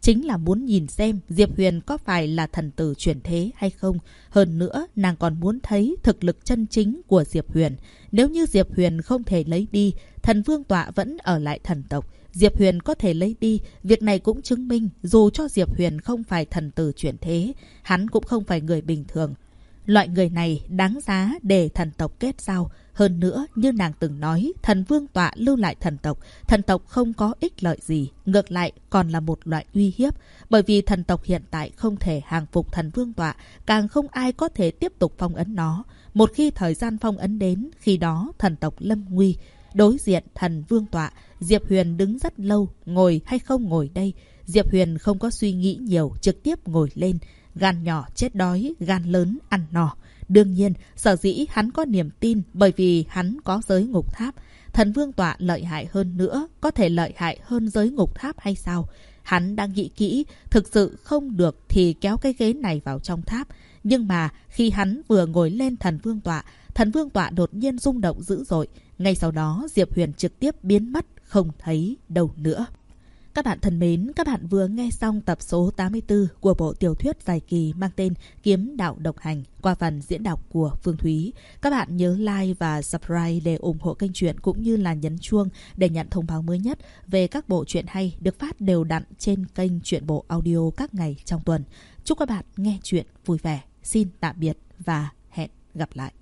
chính là muốn nhìn xem Diệp Huyền có phải là thần tử chuyển thế hay không. Hơn nữa, nàng còn muốn thấy thực lực chân chính của Diệp Huyền. Nếu như Diệp Huyền không thể lấy đi, thần vương tọa vẫn ở lại thần tộc. Diệp Huyền có thể lấy đi, việc này cũng chứng minh dù cho Diệp Huyền không phải thần tử chuyển thế, hắn cũng không phải người bình thường. Loại người này đáng giá để thần tộc kết giao. Hơn nữa, như nàng từng nói, thần vương tọa lưu lại thần tộc không có ích lợi gì, ngược lại còn là một loại uy hiếp. Bởi vì thần tộc hiện tại không thể hàng phục thần vương tọa, càng không ai có thể tiếp tục phong ấn nó. Một khi thời gian phong ấn đến, khi đó thần tộc lâm nguy. Đối diện thần vương tọa, Diệp Huyền đứng rất lâu, ngồi hay không ngồi đây. Diệp Huyền không có suy nghĩ nhiều, trực tiếp ngồi lên. Gan nhỏ chết đói, gan lớn ăn no. Đương nhiên, sở dĩ hắn có niềm tin bởi vì hắn có giới ngục tháp. Thần vương tọa lợi hại hơn nữa, có thể lợi hại hơn giới ngục tháp hay sao? Hắn đang nghĩ kỹ, thực sự không được thì kéo cái ghế này vào trong tháp. Nhưng mà khi hắn vừa ngồi lên thần vương tọa đột nhiên rung động dữ dội. Ngay sau đó Diệp Huyền trực tiếp biến mất, không thấy đâu nữa. Các bạn thân mến, các bạn vừa nghe xong tập số 84 của bộ tiểu thuyết dài kỳ mang tên Kiếm Đạo Độc Hành qua phần diễn đọc của Phương Thúy. Các bạn nhớ like và subscribe để ủng hộ kênh truyện cũng như là nhấn chuông để nhận thông báo mới nhất về các bộ truyện hay được phát đều đặn trên kênh Truyện Bộ Audio các ngày trong tuần. Chúc các bạn nghe truyện vui vẻ. Xin tạm biệt và hẹn gặp lại.